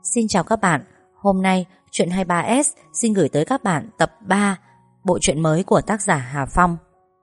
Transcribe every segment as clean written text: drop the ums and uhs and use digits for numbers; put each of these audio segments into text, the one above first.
Xin chào các bạn, hôm nay Chuyện 23S xin gửi tới các bạn tập 3 bộ truyện mới của tác giả Hà Phong.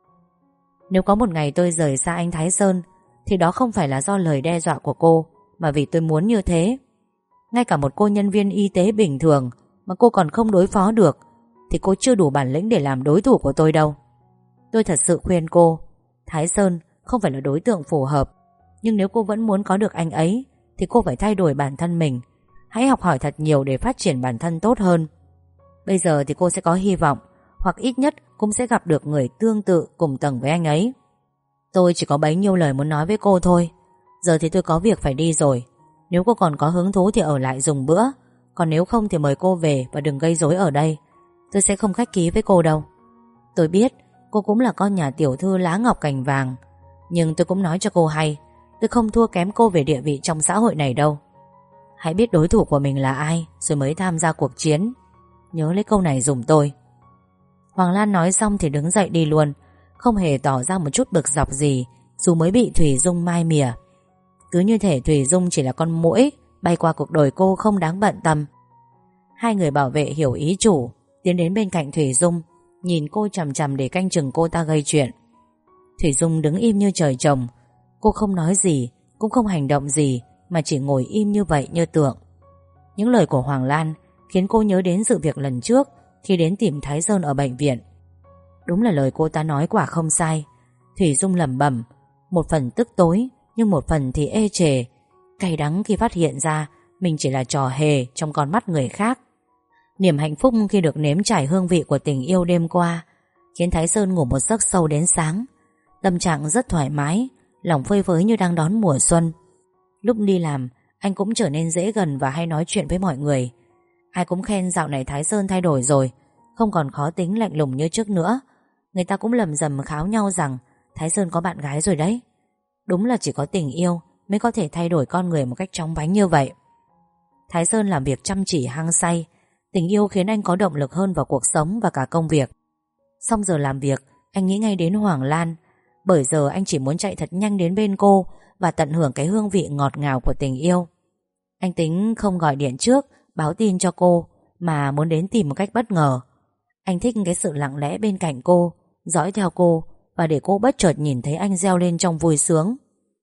Nếu có một ngày tôi rời xa anh Thái Sơn thì đó không phải là do lời đe dọa của cô, mà vì tôi muốn như thế. Ngay cả một cô nhân viên y tế bình thường mà cô còn không đối phó được thì cô chưa đủ bản lĩnh để làm đối thủ của tôi đâu. Tôi thật sự khuyên cô, Thái Sơn không phải là đối tượng phù hợp, nhưng nếu cô vẫn muốn có được anh ấy thì cô phải thay đổi bản thân mình. Hãy học hỏi thật nhiều để phát triển bản thân tốt hơn. Bây giờ thì cô sẽ có hy vọng, hoặc ít nhất cũng sẽ gặp được người tương tự cùng tầng với anh ấy. Tôi chỉ có bấy nhiêu lời muốn nói với cô thôi. Giờ thì tôi có việc phải đi rồi. Nếu cô còn có hứng thú thì ở lại dùng bữa, còn nếu không thì mời cô về và đừng gây rối ở đây. Tôi sẽ không khách khí với cô đâu. Tôi biết cô cũng là con nhà tiểu thư lá ngọc cành vàng, nhưng tôi cũng nói cho cô hay, tôi không thua kém cô về địa vị trong xã hội này đâu. Hãy biết đối thủ của mình là ai rồi mới tham gia cuộc chiến. Nhớ lấy câu này giùm tôi. Hoàng Lan nói xong thì đứng dậy đi luôn, không hề tỏ ra một chút bực dọc gì, dù mới bị Thủy Dung mai mỉa. Cứ như thể Thủy Dung chỉ là con muỗi bay qua cuộc đời cô không đáng bận tâm. Hai người bảo vệ hiểu ý chủ, tiến đến bên cạnh Thủy Dung, nhìn cô chằm chằm để canh chừng cô ta gây chuyện. Thủy Dung đứng im như trời trồng. Cô không nói gì, cũng không hành động gì, mà chỉ ngồi im như vậy như tượng. Những lời của Hoàng Lan khiến cô nhớ đến sự việc lần trước khi đến tìm Thái Sơn ở bệnh viện. Đúng là lời cô ta nói quả không sai. Thủy Dung lẩm bẩm, một phần tức tối, nhưng một phần thì ê chề, cay đắng khi phát hiện ra mình chỉ là trò hề trong con mắt người khác. Niềm hạnh phúc khi được nếm trải hương vị của tình yêu đêm qua khiến Thái Sơn ngủ một giấc sâu đến sáng. Tâm trạng rất thoải mái, lòng phơi phới như đang đón mùa xuân. Lúc đi làm, anh cũng trở nên dễ gần và hay nói chuyện với mọi người. Ai cũng khen dạo này Thái Sơn thay đổi rồi, không còn khó tính lạnh lùng như trước nữa. Người ta cũng lầm rầm kháo nhau rằng Thái Sơn có bạn gái rồi đấy. Đúng là chỉ có tình yêu mới có thể thay đổi con người một cách chóng vánh như vậy. Thái Sơn làm việc chăm chỉ hăng say. Tình yêu khiến anh có động lực hơn vào cuộc sống và cả công việc. Xong giờ làm việc, anh nghĩ ngay đến Hoàng Lan, bởi giờ anh chỉ muốn chạy thật nhanh đến bên cô và tận hưởng cái hương vị ngọt ngào của tình yêu. Anh tính không gọi điện trước báo tin cho cô, mà muốn đến tìm một cách bất ngờ. Anh thích cái sự lặng lẽ bên cạnh cô, dõi theo cô, và để cô bất chợt nhìn thấy anh reo lên trong vui sướng.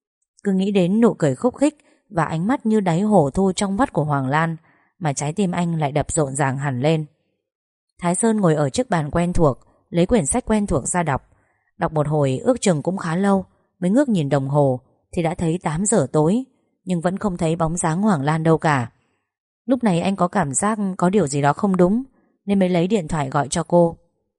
Cứ nghĩ đến nụ cười khúc khích và ánh mắt như đáy hồ thu trong vắt của Hoàng Lan mà trái tim anh lại đập rộn ràng hẳn lên. Thái Sơn ngồi ở chiếc bàn quen thuộc, lấy quyển sách quen thuộc ra đọc. Đọc một hồi ước chừng cũng khá lâu, mới ngước nhìn đồng hồ thì đã thấy 8 giờ tối, nhưng vẫn không thấy bóng dáng Hoàng Lan đâu cả. Lúc này anh có cảm giác có điều gì đó không đúng, nên mới lấy điện thoại gọi cho cô.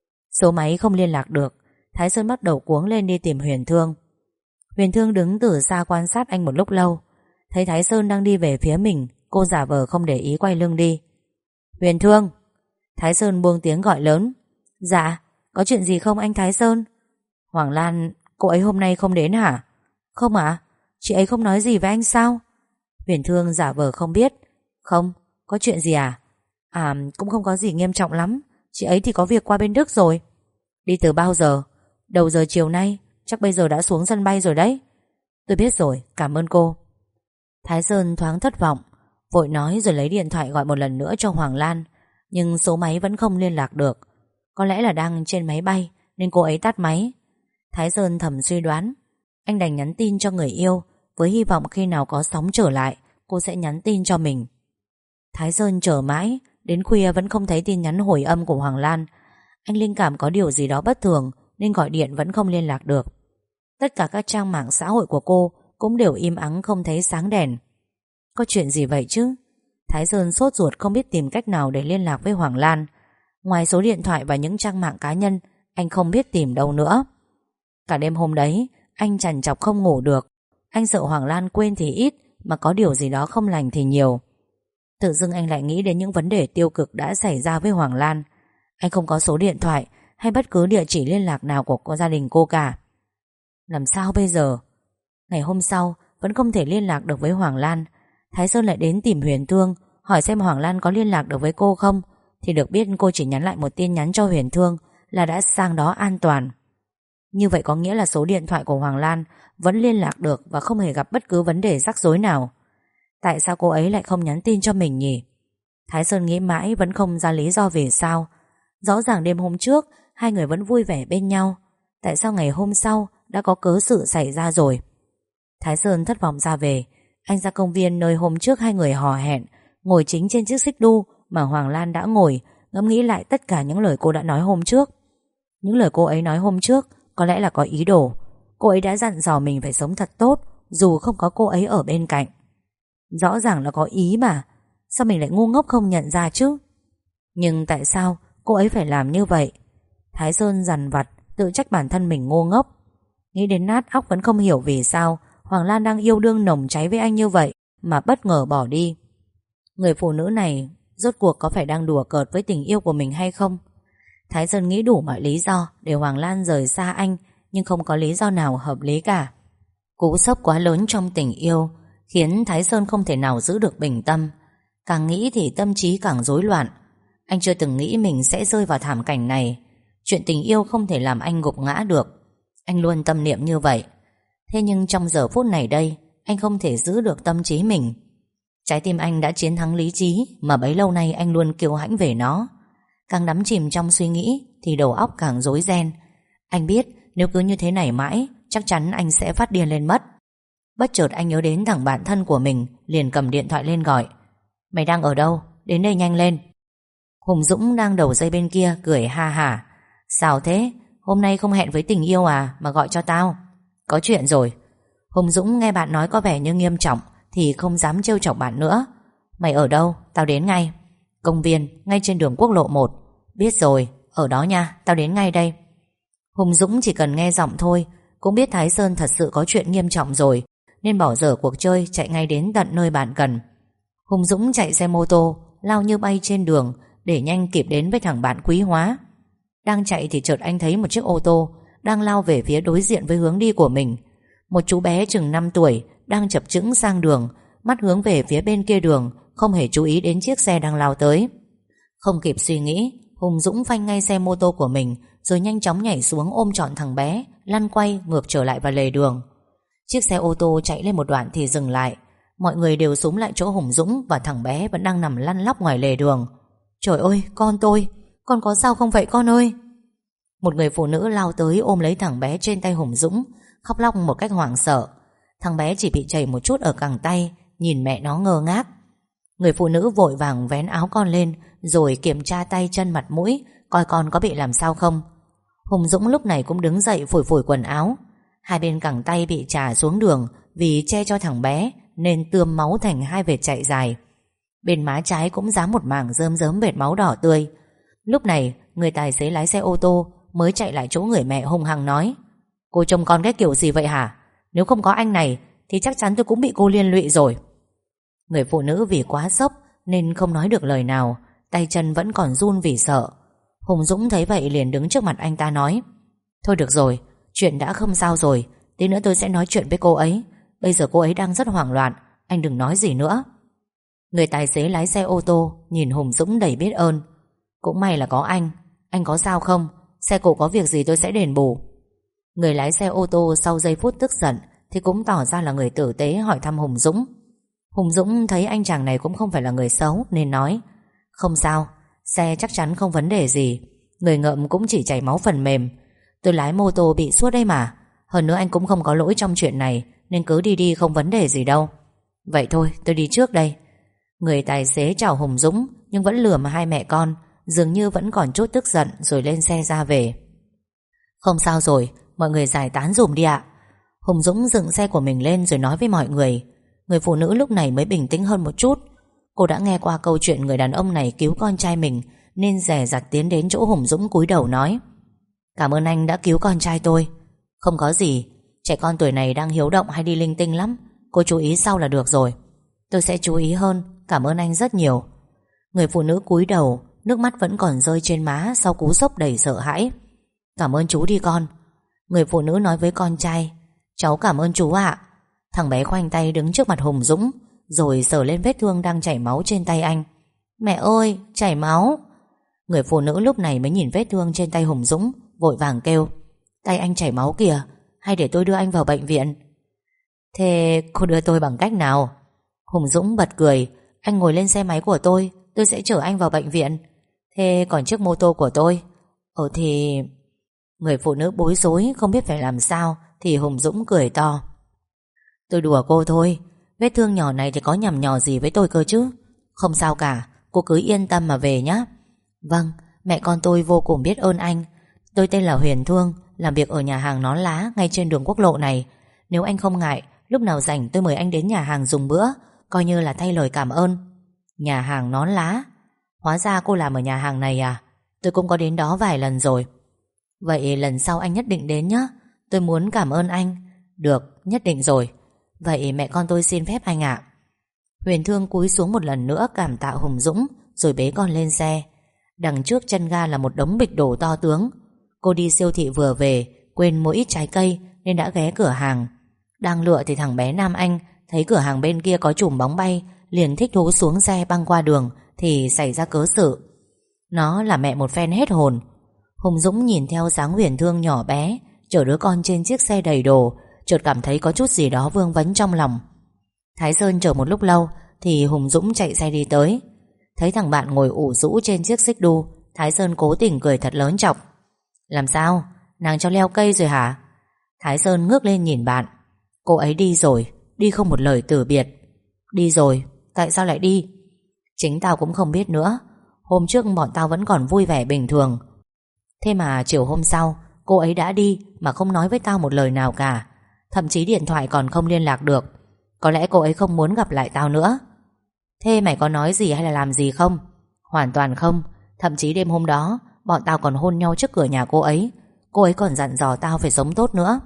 Số máy không liên lạc được. Thái Sơn bắt đầu cuống lên đi tìm Huyền Thương. Huyền Thương đứng từ xa quan sát anh một lúc lâu. Thấy Thái Sơn đang đi về phía mình, cô giả vờ không để ý quay lưng đi. Huyền Thương. Thái Sơn buông tiếng gọi lớn. Dạ, có chuyện gì không anh Thái Sơn? Hoàng Lan, cô ấy hôm nay không đến hả? Không ạ, chị ấy không nói gì với anh sao? Huyền Thương giả vờ không biết. Không, có chuyện gì à? À, cũng không có gì nghiêm trọng lắm. Chị ấy thì có việc qua bên Đức rồi. Đi từ bao giờ? Đầu giờ chiều nay. Chắc bây giờ đã xuống sân bay rồi đấy. Tôi biết rồi, cảm ơn cô. Thái Sơn thoáng thất vọng, vội nói rồi lấy điện thoại gọi một lần nữa cho Hoàng Lan. Nhưng số máy vẫn không liên lạc được. Có lẽ là đang trên máy bay nên cô ấy tắt máy. Thái Sơn thầm suy đoán. Anh đành nhắn tin cho người yêu, với hy vọng khi nào có sóng trở lại cô sẽ nhắn tin cho mình. Thái Sơn chờ mãi, đến khuya vẫn không thấy tin nhắn hồi âm của Hoàng Lan. Anh linh cảm có điều gì đó bất thường nên gọi điện vẫn không liên lạc được. Tất cả các trang mạng xã hội của cô cũng đều im ắng không thấy sáng đèn. Có chuyện gì vậy chứ? Thái Sơn sốt ruột không biết tìm cách nào để liên lạc với Hoàng Lan. Ngoài số điện thoại và những trang mạng cá nhân, anh không biết tìm đâu nữa. Cả đêm hôm đấy anh trằn trọc không ngủ được. Anh sợ Hoàng Lan quên thì ít, mà có điều gì đó không lành thì nhiều. Tự dưng anh lại nghĩ đến những vấn đề tiêu cực đã xảy ra với Hoàng Lan. Anh không có số điện thoại hay bất cứ địa chỉ liên lạc nào của gia đình cô cả. Làm sao bây giờ? Ngày hôm sau vẫn không thể liên lạc được với Hoàng Lan. Thái Sơn lại đến tìm Huyền Thương, hỏi xem Hoàng Lan có liên lạc được với cô không. Thì được biết cô chỉ nhắn lại một tin nhắn cho Huyền Thương là đã sang đó an toàn. Như vậy có nghĩa là số điện thoại của Hoàng Lan vẫn liên lạc được và không hề gặp bất cứ vấn đề rắc rối nào. Tại sao cô ấy lại không nhắn tin cho mình nhỉ? Thái Sơn nghĩ mãi vẫn không ra lý do vì sao. Rõ ràng đêm hôm trước hai người vẫn vui vẻ bên nhau, tại sao ngày hôm sau đã có cớ sự xảy ra rồi? Thái Sơn thất vọng ra về. Anh ra công viên nơi hôm trước hai người hò hẹn, ngồi chính trên chiếc xích đu mà Hoàng Lan đã ngồi, ngẫm nghĩ lại tất cả những lời cô đã nói hôm trước. Những lời cô ấy nói hôm trước có lẽ là có ý đồ. Cô ấy đã dặn dò mình phải sống thật tốt dù không có cô ấy ở bên cạnh. Rõ ràng là có ý mà, sao mình lại ngu ngốc không nhận ra chứ? Nhưng tại sao cô ấy phải làm như vậy? Thái Sơn dằn vặt tự trách bản thân mình ngu ngốc. Nghĩ đến nát óc vẫn không hiểu vì sao Hoàng Lan đang yêu đương nồng cháy với anh như vậy mà bất ngờ bỏ đi. Người phụ nữ này rốt cuộc có phải đang đùa cợt với tình yêu của mình hay không? Thái Sơn nghĩ đủ mọi lý do để Hoàng Lan rời xa anh, nhưng không có lý do nào hợp lý cả. Cú sốc quá lớn trong tình yêu khiến Thái Sơn không thể nào giữ được bình tâm. Càng nghĩ thì tâm trí càng rối loạn. Anh chưa từng nghĩ mình sẽ rơi vào thảm cảnh này. Chuyện tình yêu không thể làm anh gục ngã được. Anh luôn tâm niệm như vậy. Thế nhưng trong giờ phút này đây, anh không thể giữ được tâm trí mình. Trái tim anh đã chiến thắng lý trí mà bấy lâu nay anh luôn kiêu hãnh về nó. Càng đắm chìm trong suy nghĩ thì đầu óc càng rối ren. Anh biết nếu cứ như thế này mãi chắc chắn anh sẽ phát điên lên mất. Bất chợt anh nhớ đến thằng bạn thân của mình, liền cầm điện thoại lên gọi. Mày đang ở đâu? Đến đây nhanh lên. Hùng Dũng đang đầu dây bên kia cười ha hả. Sao thế? Hôm nay không hẹn với tình yêu à mà gọi cho tao? Có chuyện rồi. Hùng Dũng nghe bạn nói có vẻ như nghiêm trọng thì không dám trêu chọc bạn nữa. Mày ở đâu? Tao đến ngay. Công viên, ngay trên đường quốc lộ 1. Biết rồi, ở đó nha, tao đến ngay đây. Hùng Dũng chỉ cần nghe giọng thôi cũng biết Thái Sơn thật sự có chuyện nghiêm trọng rồi, nên bỏ dở cuộc chơi chạy ngay đến tận nơi bạn cần. Hùng Dũng chạy xe mô tô lao như bay trên đường để nhanh kịp đến với thằng bạn Quý Hóa. Đang chạy thì chợt anh thấy một chiếc ô tô đang lao về phía đối diện với hướng đi của mình. Một chú bé chừng 5 tuổi đang chập chững sang đường, mắt hướng về phía bên kia đường, không hề chú ý đến chiếc xe đang lao tới. Không kịp suy nghĩ, Hùng Dũng phanh ngay xe mô tô của mình rồi nhanh chóng nhảy xuống ôm trọn thằng bé, lăn quay ngược trở lại vào lề đường. Chiếc xe ô tô chạy lên một đoạn thì dừng lại. Mọi người đều xúm lại chỗ Hùng Dũng và thằng bé vẫn đang nằm lăn lóc ngoài lề đường. Trời ơi, con tôi, con có sao không vậy con ơi? Một người phụ nữ lao tới ôm lấy thằng bé trên tay Hùng Dũng, khóc lóc một cách hoảng sợ. Thằng bé chỉ bị chảy một chút ở cẳng tay, nhìn mẹ nó ngơ ngác. Người phụ nữ vội vàng vén áo con lên rồi kiểm tra tay chân mặt mũi, coi con có bị làm sao không. Hùng Dũng lúc này cũng đứng dậy phủi phủi quần áo. Hai bên cẳng tay bị chà xuống đường vì che cho thằng bé nên tươm máu thành hai vệt chạy dài. Bên má trái cũng dám một mảng rơm rớm vệt máu đỏ tươi. Lúc này người tài xế lái xe ô tô mới chạy lại chỗ người mẹ hung hăng nói: Cô trông con cái kiểu gì vậy hả? Nếu không có anh này thì chắc chắn tôi cũng bị cô liên lụy rồi. Người phụ nữ vì quá sốc nên không nói được lời nào, tay chân vẫn còn run vì sợ. Hùng Dũng thấy vậy liền đứng trước mặt anh ta nói: Thôi được rồi, chuyện đã không sao rồi, tí nữa tôi sẽ nói chuyện với cô ấy. Bây giờ cô ấy đang rất hoảng loạn, anh đừng nói gì nữa. Người tài xế lái xe ô tô nhìn Hùng Dũng đầy biết ơn. Cũng may là có anh có sao không? Xe cộ có việc gì tôi sẽ đền bù. Người lái xe ô tô sau giây phút tức giận thì cũng tỏ ra là người tử tế hỏi thăm Hùng Dũng. Hùng Dũng thấy anh chàng này cũng không phải là người xấu nên nói: Không sao, xe chắc chắn không vấn đề gì. Người ngợm cũng chỉ chảy máu phần mềm. Tôi lái mô tô bị suốt đây mà. Hơn nữa anh cũng không có lỗi trong chuyện này, nên cứ đi đi không vấn đề gì đâu. Vậy thôi tôi đi trước đây. Người tài xế chào Hùng Dũng nhưng vẫn lườm hai mẹ con, dường như vẫn còn chút tức giận, rồi lên xe ra về. Không sao rồi, mọi người giải tán dùm đi ạ. Hùng Dũng dựng xe của mình lên rồi nói với mọi người. Người phụ nữ lúc này mới bình tĩnh hơn một chút. Cô đã nghe qua câu chuyện người đàn ông này cứu con trai mình nên dè dặt tiến đến chỗ Hùng Dũng cúi đầu nói: Cảm ơn anh đã cứu con trai tôi. Không có gì, trẻ con tuổi này đang hiếu động hay đi linh tinh lắm. Cô chú ý sau là được rồi. Tôi sẽ chú ý hơn, cảm ơn anh rất nhiều. Người phụ nữ cúi đầu, nước mắt vẫn còn rơi trên má sau cú sốc đầy sợ hãi. Cảm ơn chú đi con. Người phụ nữ nói với con trai: Cháu cảm ơn chú ạ. Thằng bé khoanh tay đứng trước mặt Hùng Dũng rồi sờ lên vết thương đang chảy máu trên tay anh. Mẹ ơi, chảy máu. Người phụ nữ lúc này mới nhìn vết thương trên tay Hùng Dũng, vội vàng kêu: Tay anh chảy máu kìa, hay để tôi đưa anh vào bệnh viện? Thế cô đưa tôi bằng cách nào? Hùng Dũng bật cười. Anh ngồi lên xe máy của tôi sẽ chở anh vào bệnh viện. Thế còn chiếc mô tô của tôi? Thì... Người phụ nữ bối rối không biết phải làm sao thì Hùng Dũng cười to. Tôi đùa cô thôi. Vết thương nhỏ này thì có nhằm nhò gì với tôi cơ chứ. Không sao cả, cô cứ yên tâm mà về nhé. Vâng, mẹ con tôi vô cùng biết ơn anh. Tôi tên là Huyền Thương, làm việc ở nhà hàng Nón Lá ngay trên đường quốc lộ này. Nếu anh không ngại, lúc nào rảnh tôi mời anh đến nhà hàng dùng bữa, coi như là thay lời cảm ơn. Nhà hàng Nón Lá? Hóa ra cô làm ở nhà hàng này à? Tôi cũng có đến đó vài lần rồi. Vậy lần sau anh nhất định đến nhé. Tôi muốn cảm ơn anh. Được, nhất định rồi. Vậy mẹ con tôi xin phép anh ạ. Huyền Thương cúi xuống một lần nữa cảm tạ Hùng Dũng, rồi bế con lên xe. Đằng trước chân ga là một đống bịch đồ to tướng. Cô đi siêu thị vừa về, quên mua ít trái cây nên đã ghé cửa hàng. Đang lựa thì thằng bé Nam Anh thấy cửa hàng bên kia có chùm bóng bay, liền thích thú xuống xe băng qua đường thì xảy ra cớ sự. Nó là mẹ một phen hết hồn. Hùng Dũng nhìn theo dáng Huyền Thương nhỏ bé chở đứa con trên chiếc xe đầy đồ, chợt cảm thấy có chút gì đó vương vấn trong lòng. Thái Sơn chờ một lúc lâu thì Hùng Dũng chạy xe đi tới. Thấy thằng bạn ngồi ủ rũ trên chiếc xích đu, Thái Sơn cố tình cười thật lớn chọc. Làm sao? Nàng cho leo cây rồi hả? Thái Sơn ngước lên nhìn bạn. Cô ấy đi rồi, đi không một lời từ biệt. Đi rồi? Tại sao lại đi? Chính tao cũng không biết nữa. Hôm trước bọn tao vẫn còn vui vẻ bình thường. Thế mà chiều hôm sau cô ấy đã đi mà không nói với tao một lời nào cả. Thậm chí điện thoại còn không liên lạc được. Có lẽ cô ấy không muốn gặp lại tao nữa. Thế mày có nói gì hay là làm gì không? Hoàn toàn không. Thậm chí đêm hôm đó bọn tao còn hôn nhau trước cửa nhà cô ấy. Cô ấy còn dặn dò tao phải sống tốt nữa.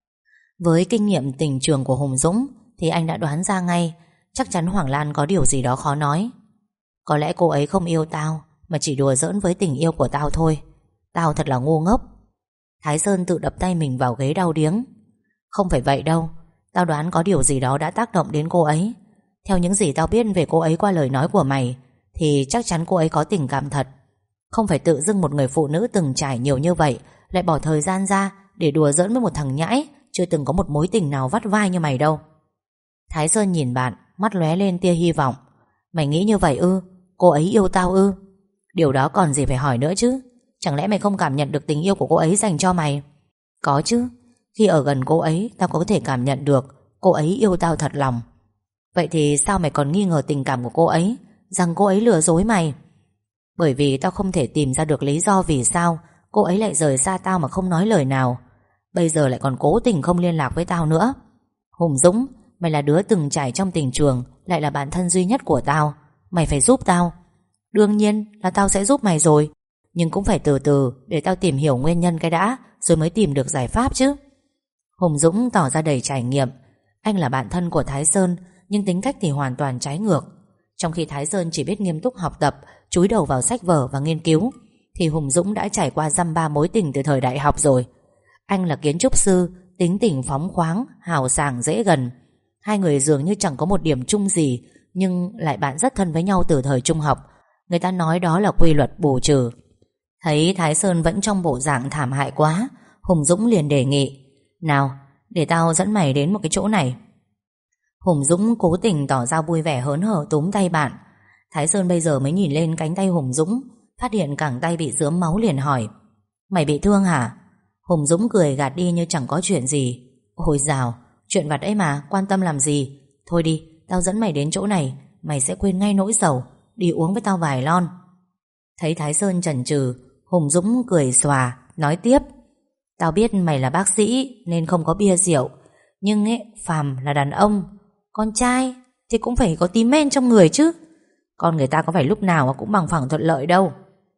Với kinh nghiệm tình trường của Hùng Dũng thì anh đã đoán ra ngay, chắc chắn Hoàng Lan có điều gì đó khó nói. Có lẽ cô ấy không yêu tao, mà chỉ đùa giỡn với tình yêu của tao thôi. Tao thật là ngu ngốc. Thái Sơn tự đập tay mình vào ghế đau điếng. Không phải vậy đâu. Tao đoán có điều gì đó đã tác động đến cô ấy. Theo những gì tao biết về cô ấy qua lời nói của mày thì chắc chắn cô ấy có tình cảm thật. Không phải tự dưng một người phụ nữ từng trải nhiều như vậy lại bỏ thời gian ra để đùa giỡn với một thằng nhãi chưa từng có một mối tình nào vắt vai như mày đâu. Thái Sơn nhìn bạn, mắt lóe lên tia hy vọng. Mày nghĩ như vậy ư? Cô ấy yêu tao ư? Điều đó còn gì phải hỏi nữa chứ. Chẳng lẽ mày không cảm nhận được tình yêu của cô ấy dành cho mày? Có chứ. Khi ở gần cô ấy, tao có thể cảm nhận được cô ấy yêu tao thật lòng. Vậy thì sao mày còn nghi ngờ tình cảm của cô ấy, rằng cô ấy lừa dối mày? Bởi vì tao không thể tìm ra được lý do vì sao cô ấy lại rời xa tao mà không nói lời nào. Bây giờ lại còn cố tình không liên lạc với tao nữa. Hùng Dũng, mày là đứa từng trải trong tình trường, lại là bạn thân duy nhất của tao. Mày phải giúp tao. Đương nhiên là tao sẽ giúp mày rồi, nhưng cũng phải từ từ để tao tìm hiểu nguyên nhân cái đã, rồi mới tìm được giải pháp chứ. Hùng Dũng tỏ ra đầy trải nghiệm. Anh là bạn thân của Thái Sơn, nhưng tính cách thì hoàn toàn trái ngược. Trong khi Thái Sơn chỉ biết nghiêm túc học tập, chúi đầu vào sách vở và nghiên cứu, thì Hùng Dũng đã trải qua dăm ba mối tình từ thời đại học rồi. Anh là kiến trúc sư, tính tình phóng khoáng, hào sảng dễ gần. Hai người dường như chẳng có một điểm chung gì, nhưng lại bạn rất thân với nhau từ thời trung học. Người ta nói đó là quy luật bù trừ. Thấy Thái Sơn vẫn trong bộ dạng thảm hại quá, Hùng Dũng liền đề nghị: nào, để tao dẫn mày đến một cái chỗ này. Hùng Dũng cố tình tỏ ra vui vẻ hớn hở túm tay bạn. Thái Sơn bây giờ mới nhìn lên cánh tay Hùng Dũng, phát hiện cẳng tay bị rớm máu liền hỏi: mày bị thương hả? Hùng Dũng cười gạt đi như chẳng có chuyện gì. Ôi dào, chuyện vặt ấy mà, quan tâm làm gì. Thôi đi, tao dẫn mày đến chỗ này, mày sẽ quên ngay nỗi sầu. Đi uống với tao vài lon. Thấy Thái Sơn chần chừ, Hùng Dũng cười xòa, nói tiếp: tao biết mày là bác sĩ nên không có bia rượu, nhưng ấy, phàm là đàn ông, con trai thì cũng phải có tí men trong người chứ. Con người ta có phải lúc nào cũng bằng phẳng thuận lợi đâu.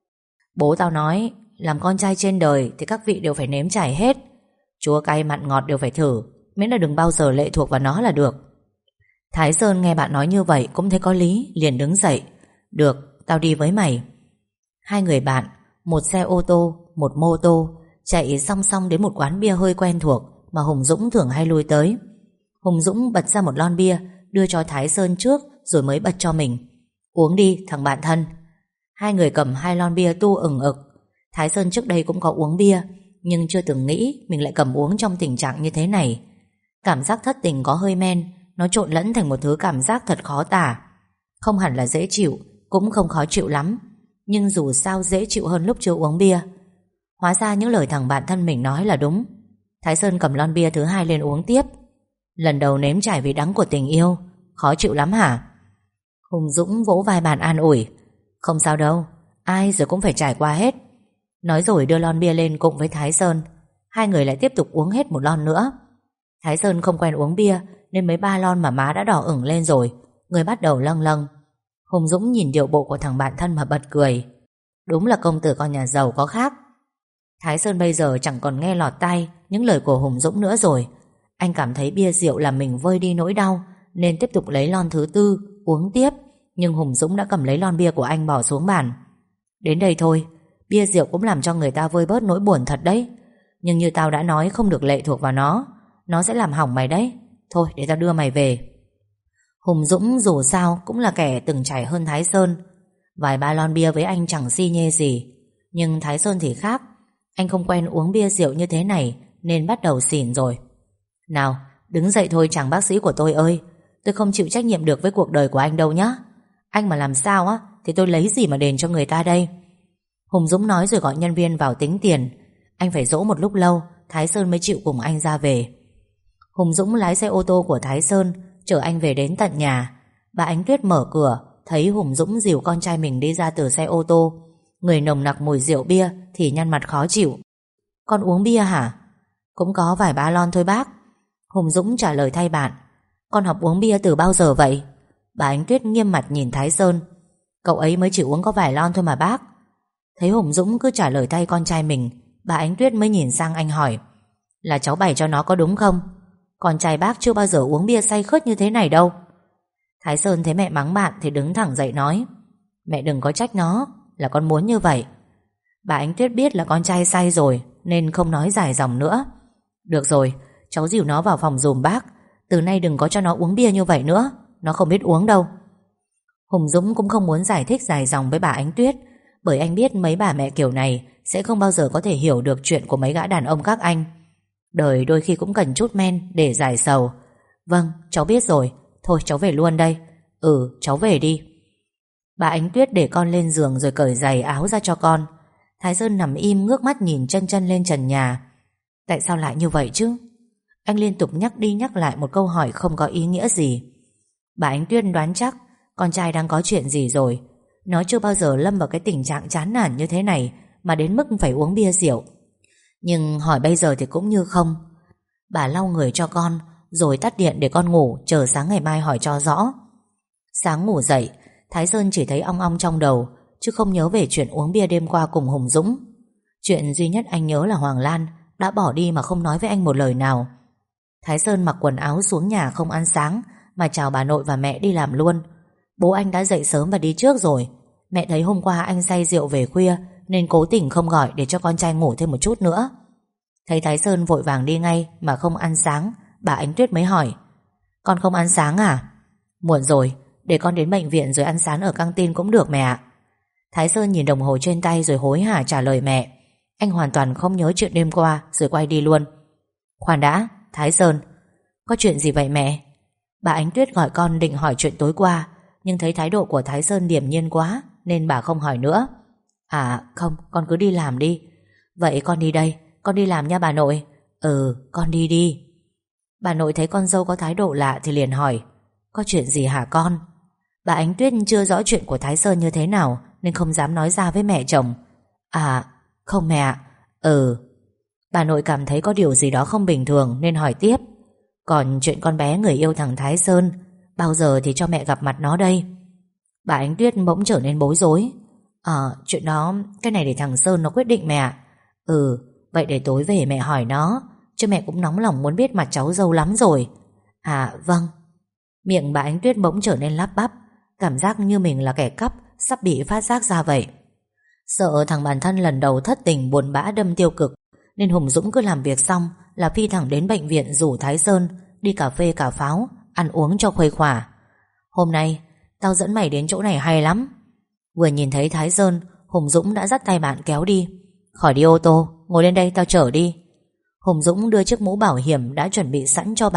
Bố tao nói, làm con trai trên đời thì các vị đều phải nếm trải hết. Chua cay mặn ngọt đều phải thử, miễn là đừng bao giờ lệ thuộc vào nó là được. Thái Sơn nghe bạn nói như vậy cũng thấy có lý, liền đứng dậy: được, tao đi với mày. Hai người bạn, một xe ô tô, một mô tô, chạy song song đến một quán bia hơi quen thuộc mà Hùng Dũng thường hay lui tới. Hùng Dũng bật ra một lon bia, đưa cho Thái Sơn trước rồi mới bật cho mình. Uống đi thằng bạn thân. Hai người cầm hai lon bia tu ừng ực. Thái Sơn trước đây cũng có uống bia, nhưng chưa từng nghĩ mình lại cầm uống trong tình trạng như thế này. Cảm giác thất tình có hơi men, Nó trộn lẫn thành một thứ cảm giác thật khó tả. Không hẳn là dễ chịu, cũng không khó chịu lắm, nhưng dù sao dễ chịu hơn lúc chưa uống bia. Hóa ra những lời thằng bạn thân mình nói là đúng. Thái Sơn cầm lon bia thứ 2 lên uống tiếp. Lần đầu nếm trải vị đắng của tình yêu, khó chịu lắm hả? Hùng Dũng vỗ vai bạn an ủi. Không sao đâu, ai rồi cũng phải trải qua hết. Nói rồi đưa lon bia lên cùng với Thái Sơn. Hai người lại tiếp tục uống hết một lon nữa. Thái Sơn không quen uống bia nên mấy 3 lon mà má đã đỏ ửng lên rồi, người bắt đầu lâng lâng. Hùng Dũng nhìn điệu bộ của thằng bạn thân mà bật cười. Đúng là công tử con nhà giàu có khác. Thái Sơn bây giờ chẳng còn nghe lọt tai những lời của Hùng Dũng nữa rồi. Anh cảm thấy bia rượu làm mình vơi đi nỗi đau, nên tiếp tục lấy lon thứ 4 uống tiếp. Nhưng Hùng Dũng đã cầm lấy lon bia của anh bỏ xuống bàn. Đến đây thôi, bia rượu cũng làm cho người ta vơi bớt nỗi buồn thật đấy. Nhưng như tao đã nói, không được lệ thuộc vào nó sẽ làm hỏng mày đấy. Thôi để tao đưa mày về. Hùng Dũng dù sao cũng là kẻ từng trải hơn Thái Sơn. Vài 3 lon bia với anh chẳng xi nhê gì. Nhưng Thái Sơn thì khác. Anh không quen uống bia rượu như thế này nên bắt đầu xỉn rồi. Nào, đứng dậy thôi chàng bác sĩ của tôi ơi. Tôi không chịu trách nhiệm được với cuộc đời của anh đâu nhá. Anh mà làm sao á thì tôi lấy gì mà đền cho người ta đây? Hùng Dũng nói rồi gọi nhân viên vào tính tiền. Anh phải dỗ một lúc lâu, Thái Sơn mới chịu cùng anh ra về. Hùng Dũng lái xe ô tô của Thái Sơn chở anh về đến tận nhà. Bà Ánh Tuyết mở cửa, thấy Hùng Dũng dìu con trai mình đi ra từ xe ô tô. Người nồng nặc mùi rượu bia thì nhăn mặt khó chịu. Con uống bia hả? Cũng có vài 3 lon thôi bác. Hùng Dũng trả lời thay bạn. Con học uống bia từ bao giờ vậy? Bà Ánh Tuyết nghiêm mặt nhìn Thái Sơn. Cậu ấy mới chỉ uống có vài lon thôi mà bác. Thấy Hùng Dũng cứ trả lời thay con trai mình, bà Ánh Tuyết mới nhìn sang anh hỏi. Là cháu bày cho nó có đúng không? Con trai bác chưa bao giờ uống bia say khướt như thế này đâu. Thái Sơn thấy mẹ mắng bạn thì đứng thẳng dậy nói. Mẹ đừng có trách nó, là con muốn như vậy. Bà Ánh Tuyết biết là con trai say rồi nên không nói dài dòng nữa. Được rồi, cháu dìu nó vào phòng giùm bác. Từ nay đừng có cho nó uống bia như vậy nữa. Nó không biết uống đâu. Hùng Dũng cũng không muốn giải thích dài dòng với bà Ánh Tuyết, bởi anh biết mấy bà mẹ kiểu này sẽ không bao giờ có thể hiểu được chuyện của mấy gã đàn ông các anh. Đời đôi khi cũng cần chút men để giải sầu. Vâng, cháu biết rồi. Thôi cháu về luôn đây. Cháu về đi. Bà Ánh Tuyết để con lên giường rồi cởi giày áo ra cho con. Thái Sơn nằm im ngước mắt nhìn chân chân lên trần nhà. Tại sao lại như vậy chứ? Anh liên tục nhắc đi nhắc lại một câu hỏi không có ý nghĩa gì. Bà Ánh Tuyết đoán chắc con trai đang có chuyện gì rồi. Nó chưa bao giờ lâm vào cái tình trạng chán nản như thế này mà đến mức phải uống bia rượu. Nhưng hỏi bây giờ thì cũng như không. Bà lau người cho con rồi tắt điện để con ngủ, chờ sáng ngày mai hỏi cho rõ. Sáng ngủ dậy, Thái Sơn chỉ thấy ong ong trong đầu, chứ không nhớ về chuyện uống bia đêm qua cùng Hùng Dũng. Chuyện duy nhất anh nhớ là Hoàng Lan đã bỏ đi mà không nói với anh một lời nào. Thái Sơn mặc quần áo xuống nhà không ăn sáng mà chào bà nội và mẹ đi làm luôn. Bố anh đã dậy sớm và đi trước rồi. Mẹ thấy hôm qua anh say rượu về khuya nên cố tình không gọi để cho con trai ngủ thêm một chút nữa. Thấy Thái Sơn vội vàng đi ngay mà không ăn sáng, bà Ánh Tuyết mới hỏi. Con không ăn sáng à? Muộn rồi, để con đến bệnh viện rồi ăn sáng ở căng tin cũng được mẹ ạ. Thái Sơn nhìn đồng hồ trên tay rồi hối hả trả lời mẹ. Anh hoàn toàn không nhớ chuyện đêm qua rồi quay đi luôn. Khoan đã, Thái Sơn. Có chuyện gì vậy mẹ? Bà Ánh Tuyết gọi con định hỏi chuyện tối qua, nhưng thấy thái độ của Thái Sơn điềm nhiên quá nên bà không hỏi nữa. À không, con cứ đi làm đi. Vậy con đi đây, con đi làm nha bà nội. Con đi đi. Bà nội thấy con dâu có thái độ lạ thì liền hỏi. Có chuyện gì hả con? Bà Ánh Tuyết chưa rõ chuyện của Thái Sơn như thế nào nên không dám nói ra với mẹ chồng. À không mẹ ạ. Bà nội cảm thấy có điều gì đó không bình thường nên hỏi tiếp. Còn chuyện con bé người yêu thằng Thái Sơn, bao giờ thì cho mẹ gặp mặt nó đây? Bà Ánh Tuyết bỗng trở nên bối rối. Chuyện đó, cái này để thằng Sơn nó quyết định mẹ ạ. Vậy để tối về mẹ hỏi nó, chứ mẹ cũng nóng lòng muốn biết mặt cháu dâu lắm rồi. À vâng. Miệng bà Ánh Tuyết bỗng trở nên lắp bắp, cảm giác như mình là kẻ cắp sắp bị phát giác ra vậy. Sợ thằng bản thân lần đầu thất tình buồn bã đâm tiêu cực, nên Hùng Dũng cứ làm việc xong là phi thẳng đến bệnh viện rủ Thái Sơn đi cà phê cà pháo, ăn uống cho khuây khỏa. Hôm nay tao dẫn mày đến chỗ này hay lắm. Vừa nhìn thấy Thái Sơn, Hùng Dũng đã dắt tay bạn kéo đi. Khỏi đi ô tô, ngồi lên đây tao chở đi. Hùng Dũng đưa chiếc mũ bảo hiểm đã chuẩn bị sẵn cho bạn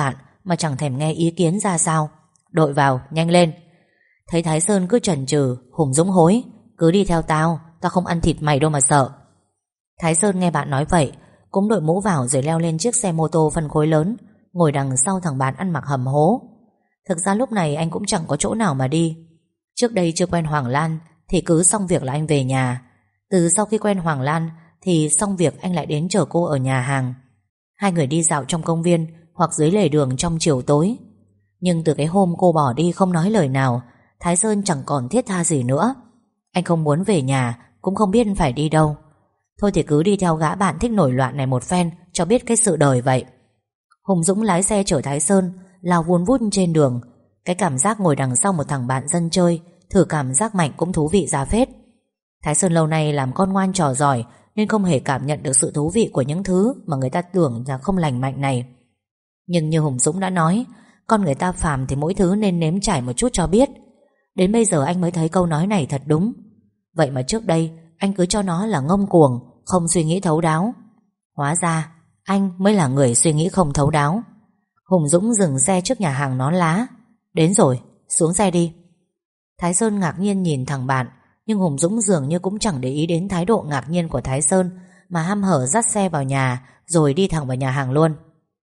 mà chẳng thèm nghe ý kiến ra sao. Đội vào, nhanh lên. Thấy Thái Sơn cứ chần chừ, Hùng Dũng hối: cứ đi theo tao, tao không ăn thịt mày đâu mà sợ. Thái Sơn nghe bạn nói vậy cũng đội mũ vào rồi leo lên chiếc xe mô tô phân khối lớn, ngồi đằng sau thằng bạn ăn mặc hầm hố. Thực ra lúc này anh cũng chẳng có chỗ nào mà đi. Trước đây chưa quen Hoàng Lan thì cứ xong việc là anh về nhà. Từ sau khi quen Hoàng Lan thì xong việc anh lại đến chờ cô ở nhà hàng. Hai người đi dạo trong công viên hoặc dưới lề đường trong chiều tối. Nhưng từ cái hôm cô bỏ đi không nói lời nào, Thái Sơn chẳng còn thiết tha gì nữa. Anh không muốn về nhà, cũng không biết phải đi đâu. Thôi thì cứ đi theo gã bạn thích nổi loạn này một phen cho biết cái sự đời vậy. Hùng Dũng lái xe chở Thái Sơn lao vun vút trên đường. Cái cảm giác ngồi đằng sau một thằng bạn dân chơi, thử cảm giác mạnh cũng thú vị ra phết. Thái Sơn lâu nay làm con ngoan trò giỏi nên không hề cảm nhận được sự thú vị của những thứ mà người ta tưởng là không lành mạnh này. Nhưng như Hùng Dũng đã nói, con người ta phàm thì mỗi thứ nên nếm trải một chút cho biết. Đến bây giờ anh mới thấy câu nói này thật đúng. Vậy mà trước đây anh cứ cho nó là ngông cuồng, không suy nghĩ thấu đáo. Hóa ra anh mới là người suy nghĩ không thấu đáo. Hùng Dũng dừng xe trước nhà hàng Nón Lá. Đến rồi, xuống xe đi. Thái Sơn ngạc nhiên nhìn thằng bạn, nhưng Hùng Dũng dường như cũng chẳng để ý đến thái độ ngạc nhiên của Thái Sơn, mà hăm hở dắt xe vào nhà rồi đi thẳng vào nhà hàng luôn.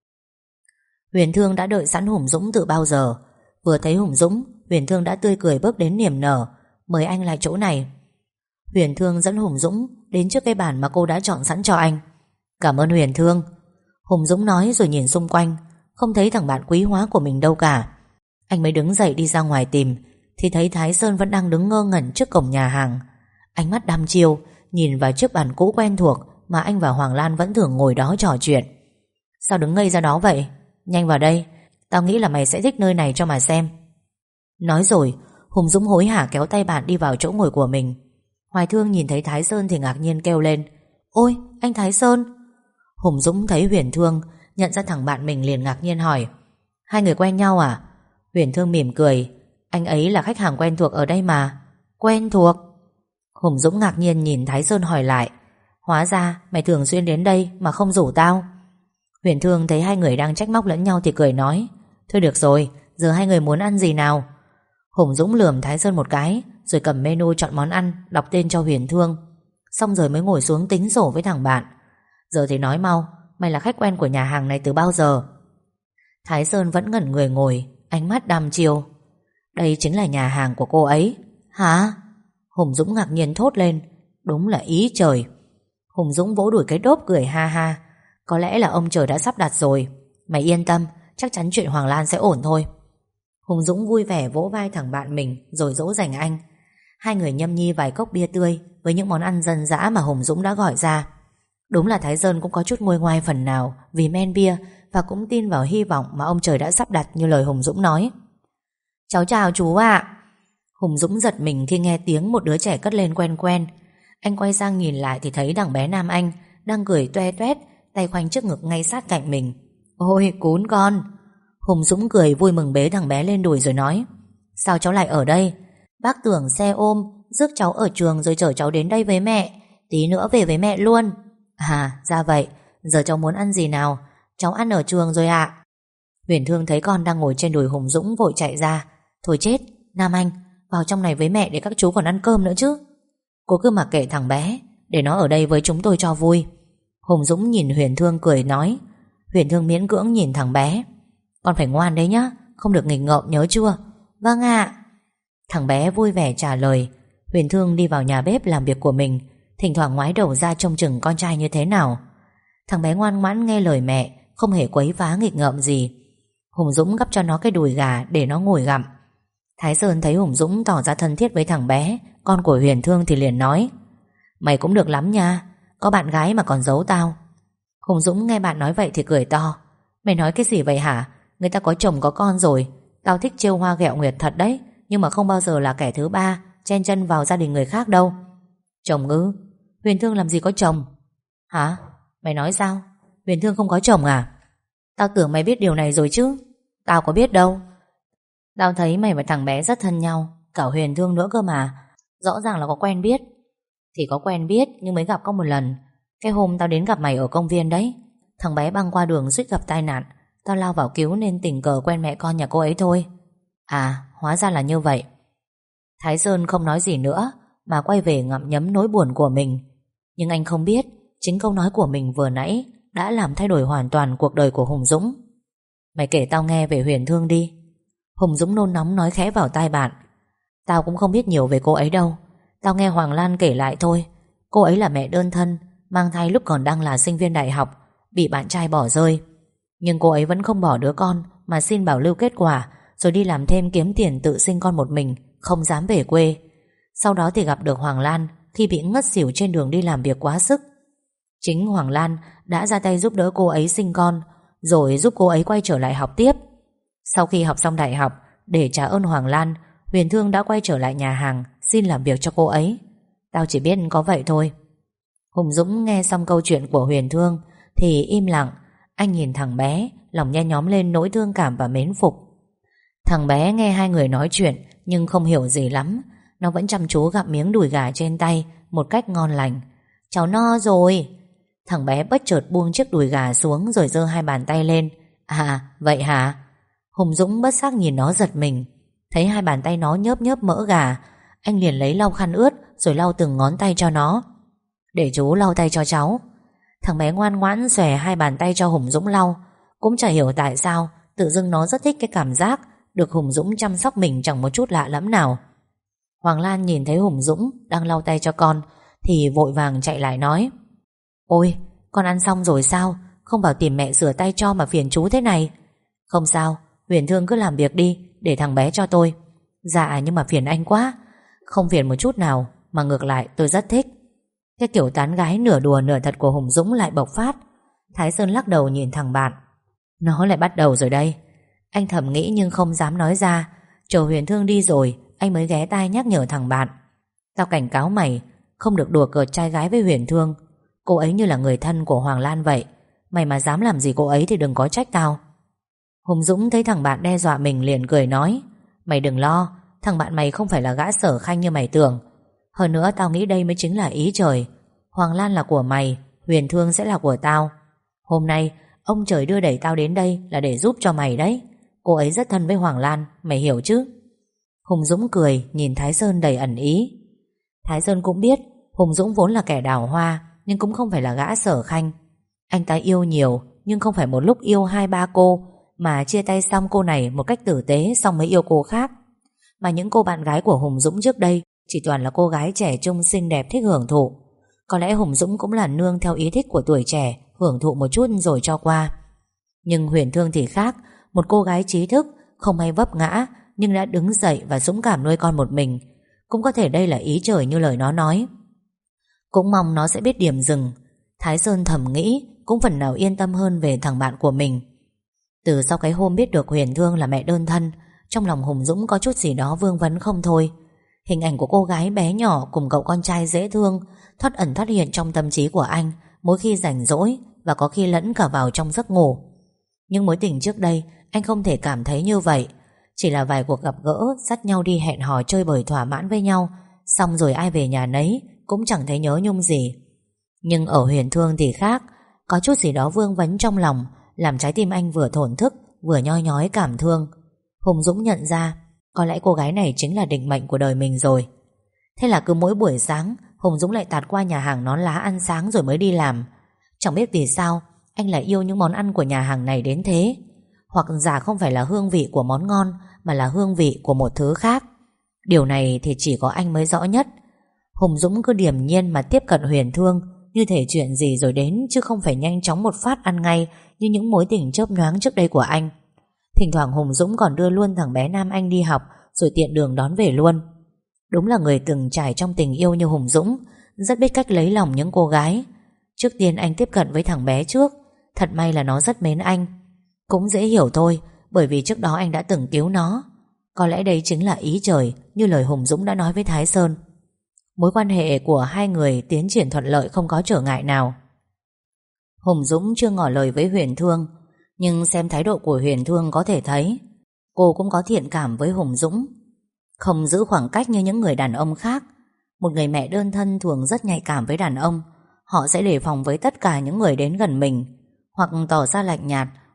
Huyền Thương đã đợi sẵn Hùng Dũng từ bao giờ. Vừa thấy Hùng Dũng, Huyền Thương đã tươi cười bước đến niềm nở: mời anh lại chỗ này. Huyền Thương dẫn Hùng Dũng đến trước cái bàn mà cô đã chọn sẵn cho anh. Cảm ơn Huyền Thương, Hùng Dũng nói rồi nhìn xung quanh, không thấy thằng bạn quý hóa của mình đâu cả. Anh mới đứng dậy đi ra ngoài tìm, thì thấy Thái Sơn vẫn đang đứng ngơ ngẩn trước cổng nhà hàng. Ánh mắt đăm chiêu nhìn vào chiếc bàn cũ quen thuộc mà anh và Hoàng Lan vẫn thường ngồi đó trò chuyện. Sao đứng ngây ra đó vậy? Nhanh vào đây, tao nghĩ là mày sẽ thích nơi này cho mà xem. Nói rồi Hùng Dũng hối hả kéo tay bạn đi vào chỗ ngồi của mình. Hoài Thương nhìn thấy Thái Sơn thì ngạc nhiên kêu lên: ôi, anh Thái Sơn! Hùng Dũng thấy Huyền Thương nhận ra thằng bạn mình liền ngạc nhiên hỏi: hai người quen nhau à? Huyền Thương mỉm cười: anh ấy là khách hàng quen thuộc ở đây mà. Quen thuộc? Hùng Dũng ngạc nhiên nhìn Thái Sơn hỏi lại: hóa ra mày thường xuyên đến đây mà không rủ tao. Huyền Thương thấy hai người đang trách móc lẫn nhau thì cười nói: thôi được rồi, giờ hai người muốn ăn gì nào? Hùng Dũng lườm Thái Sơn một cái rồi cầm menu chọn món ăn, đọc tên cho Huyền Thương. Xong rồi mới ngồi xuống tính sổ với thằng bạn. Giờ thì nói mau, mày là khách quen của nhà hàng này từ bao giờ? Thái Sơn vẫn ngẩn người ngồi, ánh mắt đăm chiêu. Đây chính là nhà hàng của cô ấy. Hả? Hùng Dũng ngạc nhiên thốt lên. Đúng là ý trời. Hùng Dũng vỗ đùi cái đốp cười ha ha. Có lẽ là ông trời đã sắp đặt rồi. Mày yên tâm, chắc chắn chuyện Hoàng Lan sẽ ổn thôi. Hùng Dũng vui vẻ vỗ vai thằng bạn mình rồi dỗ dành anh. Hai người nhâm nhi vài cốc bia tươi với những món ăn dân dã mà Hùng Dũng đã gọi ra. Đúng là Thái Sơn cũng có chút nguôi ngoai phần nào vì men bia, và cũng tin vào hy vọng mà ông trời đã sắp đặt như lời Hùng Dũng nói. Cháu chào chú ạ. Hùng Dũng giật mình khi nghe tiếng một đứa trẻ cất lên quen quen. Anh quay sang nhìn lại thì thấy thằng bé Nam Anh đang cười toe toét, tay khoanh trước ngực ngay sát cạnh mình. Ôi cún con! Hùng Dũng cười vui mừng bế thằng bé lên đùi rồi nói: sao cháu lại ở đây? Bác tưởng xe ôm rước cháu ở trường rồi chở cháu đến đây với mẹ, tí nữa về với mẹ luôn. À ra vậy, giờ cháu muốn ăn gì nào? Cháu ăn ở trường rồi ạ. Huyền Thương thấy con đang ngồi trên đùi Hùng Dũng vội chạy ra. Thôi chết, Nam Anh, vào trong này với mẹ để các chú còn ăn cơm nữa chứ. Cô cứ mặc kệ thằng bé, để nó ở đây với chúng tôi cho vui. Hùng Dũng nhìn Huyền Thương cười nói. Huyền Thương miễn cưỡng nhìn thằng bé. Con phải ngoan đấy nhá, không được nghịch ngợm nhớ chưa? Vâng ạ. Thằng bé vui vẻ trả lời. Huyền Thương đi vào nhà bếp làm việc của mình, thỉnh thoảng ngoái đầu ra trông chừng con trai như thế nào. Thằng bé ngoan ngoãn nghe lời mẹ, không hề quấy phá nghịch ngợm gì. Hùng Dũng gắp cho nó cái đùi gà để nó ngồi gặm. Thái Sơn thấy Hùng Dũng tỏ ra thân thiết với thằng bé, con của Huyền Thương, thì liền nói: mày cũng được lắm nha, có bạn gái mà còn giấu tao. Hùng Dũng nghe bạn nói vậy thì cười to. Mày nói cái gì vậy hả? Người ta có chồng có con rồi. Tao thích trêu hoa ghẹo nguyệt thật đấy, nhưng mà không bao giờ là kẻ thứ ba chen chân vào gia đình người khác đâu. Chồng ư? Huyền Thương làm gì có chồng? Hả? Mày nói sao? Huyền Thương không có chồng à? Tao tưởng mày biết điều này rồi chứ. Tao có biết đâu. Tao thấy mày và thằng bé rất thân nhau, cả Huyền Thương nữa cơ mà. Rõ ràng là có quen biết. Thì có quen biết nhưng mới gặp có một lần. Cái hôm tao đến gặp mày ở công viên đấy, thằng bé băng qua đường suýt gặp tai nạn. Tao lao vào cứu nên tình cờ quen mẹ con nhà cô ấy thôi. À, hóa ra là như vậy. Thái Sơn không nói gì nữa mà quay về ngậm nhấm nỗi buồn của mình. Nhưng anh không biết chính câu nói của mình vừa nãy đã làm thay đổi hoàn toàn cuộc đời của Hùng Dũng. Mày kể tao nghe về Huyền Thương đi. Hùng Dũng nôn nóng nói khẽ vào tai bạn. Tao cũng không biết nhiều về cô ấy đâu. Tao nghe Hoàng Lan kể lại thôi. Cô ấy là mẹ đơn thân, mang thai lúc còn đang là sinh viên đại học, bị bạn trai bỏ rơi. Nhưng cô ấy vẫn không bỏ đứa con mà xin bảo lưu kết quả, rồi đi làm thêm kiếm tiền tự sinh con một mình, không dám về quê. Sau đó thì gặp được Hoàng Lan khi bị ngất xỉu trên đường đi làm việc quá sức. Chính Hoàng Lan đã ra tay giúp đỡ cô ấy sinh con, rồi giúp cô ấy quay trở lại học tiếp. Sau khi học xong đại học, để trả ơn Hoàng Lan, Huyền Thương đã quay trở lại nhà hàng xin làm việc cho cô ấy. Tao chỉ biết có vậy thôi. Hùng Dũng nghe xong câu chuyện của Huyền Thương thì im lặng. Anh nhìn thằng bé, lòng nhen nhóm lên nỗi thương cảm và mến phục. Thằng bé nghe hai người nói chuyện nhưng không hiểu gì lắm. Nó vẫn chăm chú gặm miếng đùi gà trên tay một cách ngon lành. Cháu no rồi. Thằng bé bất chợt buông chiếc đùi gà xuống rồi giơ hai bàn tay lên. À, vậy hả? Hùng Dũng bất giác nhìn nó giật mình. Thấy hai bàn tay nó nhớp nhớp mỡ gà, anh liền lấy lau khăn ướt rồi lau từng ngón tay cho nó. Để chú lau tay cho cháu. Thằng bé ngoan ngoãn xòe hai bàn tay cho Hùng Dũng lau. Cũng chả hiểu tại sao tự dưng nó rất thích cái cảm giác được Hùng Dũng chăm sóc mình chẳng một chút lạ lẫm nào. Hoàng Lan nhìn thấy Hùng Dũng đang lau tay cho con thì vội vàng chạy lại nói: Ôi, con ăn xong rồi sao? Không bảo tìm mẹ rửa tay cho mà phiền chú thế này. Không sao, Huyền Thương cứ làm việc đi, để thằng bé cho tôi. Dạ, nhưng mà phiền anh quá. Không phiền một chút nào, mà ngược lại tôi rất thích. Cái kiểu tán gái nửa đùa nửa thật của Hùng Dũng lại bộc phát. Thái Sơn lắc đầu nhìn thằng bạn. Nó lại bắt đầu rồi đây. Anh thầm nghĩ nhưng không dám nói ra. Chờ Huyền Thương đi rồi, anh mới ghé tai nhắc nhở thằng bạn. Tao cảnh cáo mày không được đùa cợt trai gái với Huyền Thương. Cô ấy như là người thân của Hoàng Lan vậy. Mày mà dám làm gì cô ấy thì đừng có trách tao. Hùng Dũng thấy thằng bạn đe dọa mình liền cười nói: Mày đừng lo, thằng bạn mày không phải là gã Sở Khanh như mày tưởng. Hơn nữa tao nghĩ đây mới chính là ý trời. Hoàng Lan là của mày, Huyền Thương sẽ là của tao. Hôm nay ông trời đưa đẩy tao đến đây là để giúp cho mày đấy. Cô ấy rất thân với Hoàng Lan, mày hiểu chứ? Hùng Dũng cười nhìn Thái Sơn đầy ẩn ý. Thái Sơn cũng biết Hùng Dũng vốn là kẻ đào hoa, nhưng cũng không phải là gã Sở Khanh. Anh ta yêu nhiều, nhưng không phải một lúc yêu hai ba cô, mà chia tay xong cô này một cách tử tế xong mới yêu cô khác. Mà những cô bạn gái của Hùng Dũng trước đây chỉ toàn là cô gái trẻ trung xinh đẹp thích hưởng thụ. Có lẽ Hùng Dũng cũng là nương theo ý thích của tuổi trẻ, hưởng thụ một chút rồi cho qua. Nhưng Huyền Thương thì khác. Một cô gái trí thức, không hay vấp ngã, nhưng đã đứng dậy và dũng cảm nuôi con một mình. Cũng có thể đây là ý trời như lời nó nói. Cũng mong nó sẽ biết điểm dừng. Thái Sơn thầm nghĩ, cũng phần nào yên tâm hơn về thằng bạn của mình. Từ sau cái hôm biết được Huyền Thương là mẹ đơn thân, trong lòng Hùng Dũng có chút gì đó vương vấn không thôi. Hình ảnh của cô gái bé nhỏ cùng cậu con trai dễ thương thoát ẩn thoát hiện trong tâm trí của anh mỗi khi rảnh rỗi, và có khi lẫn cả vào trong giấc ngủ. Nhưng mối tình trước đây anh không thể cảm thấy như vậy. Chỉ là vài cuộc gặp gỡ, dắt nhau đi hẹn hò chơi bời thỏa mãn với nhau, xong rồi ai về nhà nấy, cũng chẳng thấy nhớ nhung gì. Nhưng ở Huyền Thương thì khác. Có chút gì đó vương vấn trong lòng, làm trái tim anh vừa thổn thức vừa nhoi nhói cảm thương. Hùng Dũng nhận ra có lẽ cô gái này chính là định mệnh của đời mình rồi. Thế là cứ mỗi buổi sáng Hùng Dũng lại tạt qua nhà hàng Nón Lá ăn sáng rồi mới đi làm. Chẳng biết vì sao anh lại yêu những món ăn của nhà hàng này đến thế. Hoặc giả không phải là hương vị của món ngon, mà là hương vị của một thứ khác. Điều này thì chỉ có anh mới rõ nhất. Hùng Dũng cứ điềm nhiên mà tiếp cận Huyền Thương, như thể chuyện gì rồi đến, chứ không phải nhanh chóng một phát ăn ngay như những mối tình chớp nhoáng trước đây của anh. Thỉnh thoảng Hùng Dũng còn đưa luôn thằng bé Nam Anh đi học, rồi tiện đường đón về luôn. Đúng là người từng trải trong tình yêu như Hùng Dũng, rất biết cách lấy lòng những cô gái. Trước tiên anh tiếp cận với thằng bé trước. Thật may là nó rất mến anh. Cũng dễ hiểu thôi, bởi vì trước đó anh đã từng cứu nó. Có lẽ đây chính là ý trời, như lời Hùng Dũng đã nói với Thái Sơn. Mối quan hệ của hai người tiến triển thuận lợi, không có trở ngại nào. Hùng Dũng chưa ngỏ lời với Huyền Thương, nhưng xem thái độ của Huyền Thương có thể thấy cô cũng có thiện cảm với Hùng Dũng. Không giữ khoảng cách như những người đàn ông khác. Một người mẹ đơn thân thường rất nhạy cảm với đàn ông. Họ sẽ đề phòng với tất cả những người đến gần mình, hoặc tỏ ra lạnh nhạt,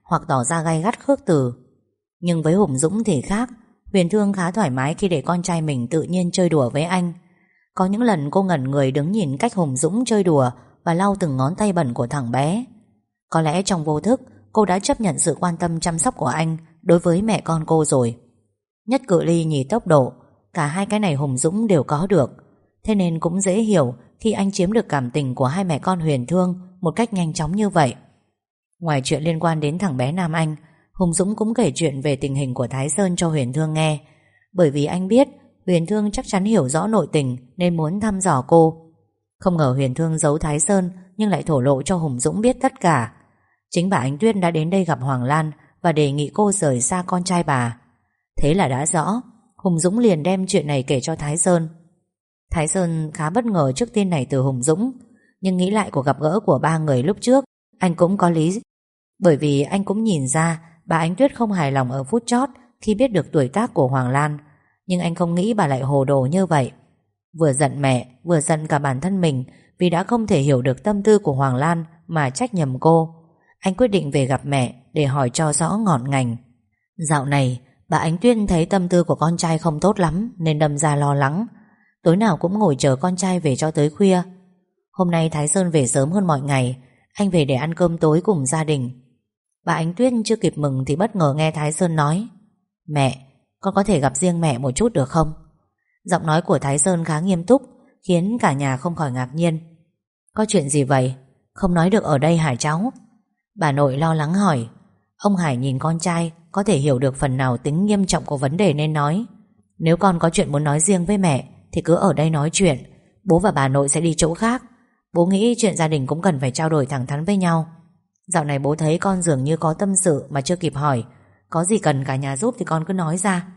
hoặc tỏ ra gay gắt khước từ. Nhưng với Hùng Dũng thì khác. Huyền Thương khá thoải mái khi để con trai mình tự nhiên chơi đùa với anh. Có những lần cô ngẩn người đứng nhìn cách Hùng Dũng chơi đùa và lau từng ngón tay bẩn của thằng bé. Có lẽ trong vô thức cô đã chấp nhận sự quan tâm chăm sóc của anh đối với mẹ con cô rồi. Nhất cự ly nhì tốc độ, cả hai cái này Hùng Dũng đều có được. Thế nên cũng dễ hiểu khi anh chiếm được cảm tình của hai mẹ con Huyền Thương một cách nhanh chóng như vậy. Ngoài chuyện liên quan đến thằng bé Nam Anh, Hùng Dũng cũng kể chuyện về tình hình của Thái Sơn cho Huyền Thương nghe. Bởi vì anh biết Huyền Thương chắc chắn hiểu rõ nội tình nên muốn thăm dò cô. Không ngờ Huyền Thương giấu Thái Sơn nhưng lại thổ lộ cho Hùng Dũng biết tất cả. Chính bà Ánh Tuyết đã đến đây gặp Hoàng Lan và đề nghị cô rời xa con trai bà. Thế là đã rõ, Hùng Dũng liền đem chuyện này kể cho Thái Sơn. Thái Sơn khá bất ngờ trước tin này từ Hùng Dũng, nhưng nghĩ lại cuộc gặp gỡ của ba người lúc trước, anh cũng có lý. Bởi vì anh cũng nhìn ra bà Ánh Tuyết không hài lòng ở phút chót khi biết được tuổi tác của Hoàng Lan, nhưng anh không nghĩ bà lại hồ đồ như vậy. Vừa giận mẹ, vừa giận cả bản thân mình vì đã không thể hiểu được tâm tư của Hoàng Lan mà trách nhầm cô. Anh quyết định về gặp mẹ để hỏi cho rõ ngọn ngành. Dạo này bà Ánh Tuyết thấy tâm tư của con trai không tốt lắm nên đâm ra lo lắng. Tối nào cũng ngồi chờ con trai về cho tới khuya. Hôm nay Thái Sơn về sớm hơn mọi ngày. Anh về để ăn cơm tối cùng gia đình. Bà Ánh Tuyết chưa kịp mừng thì bất ngờ nghe Thái Sơn nói: "Mẹ, con có thể gặp riêng mẹ một chút được không?" Giọng nói của Thái Sơn khá nghiêm túc, khiến cả nhà không khỏi ngạc nhiên. "Có chuyện gì vậy? Không nói được ở đây hả cháu?" Bà nội lo lắng hỏi. Ông Hải nhìn con trai có thể hiểu được phần nào tính nghiêm trọng của vấn đề nên nói: "Nếu con có chuyện muốn nói riêng với mẹ thì cứ ở đây nói chuyện. Bố và bà nội sẽ đi chỗ khác. Bố nghĩ chuyện gia đình cũng cần phải trao đổi thẳng thắn với nhau. Dạo này bố thấy con dường như có tâm sự mà chưa kịp hỏi. Có gì cần cả nhà giúp thì con cứ nói ra."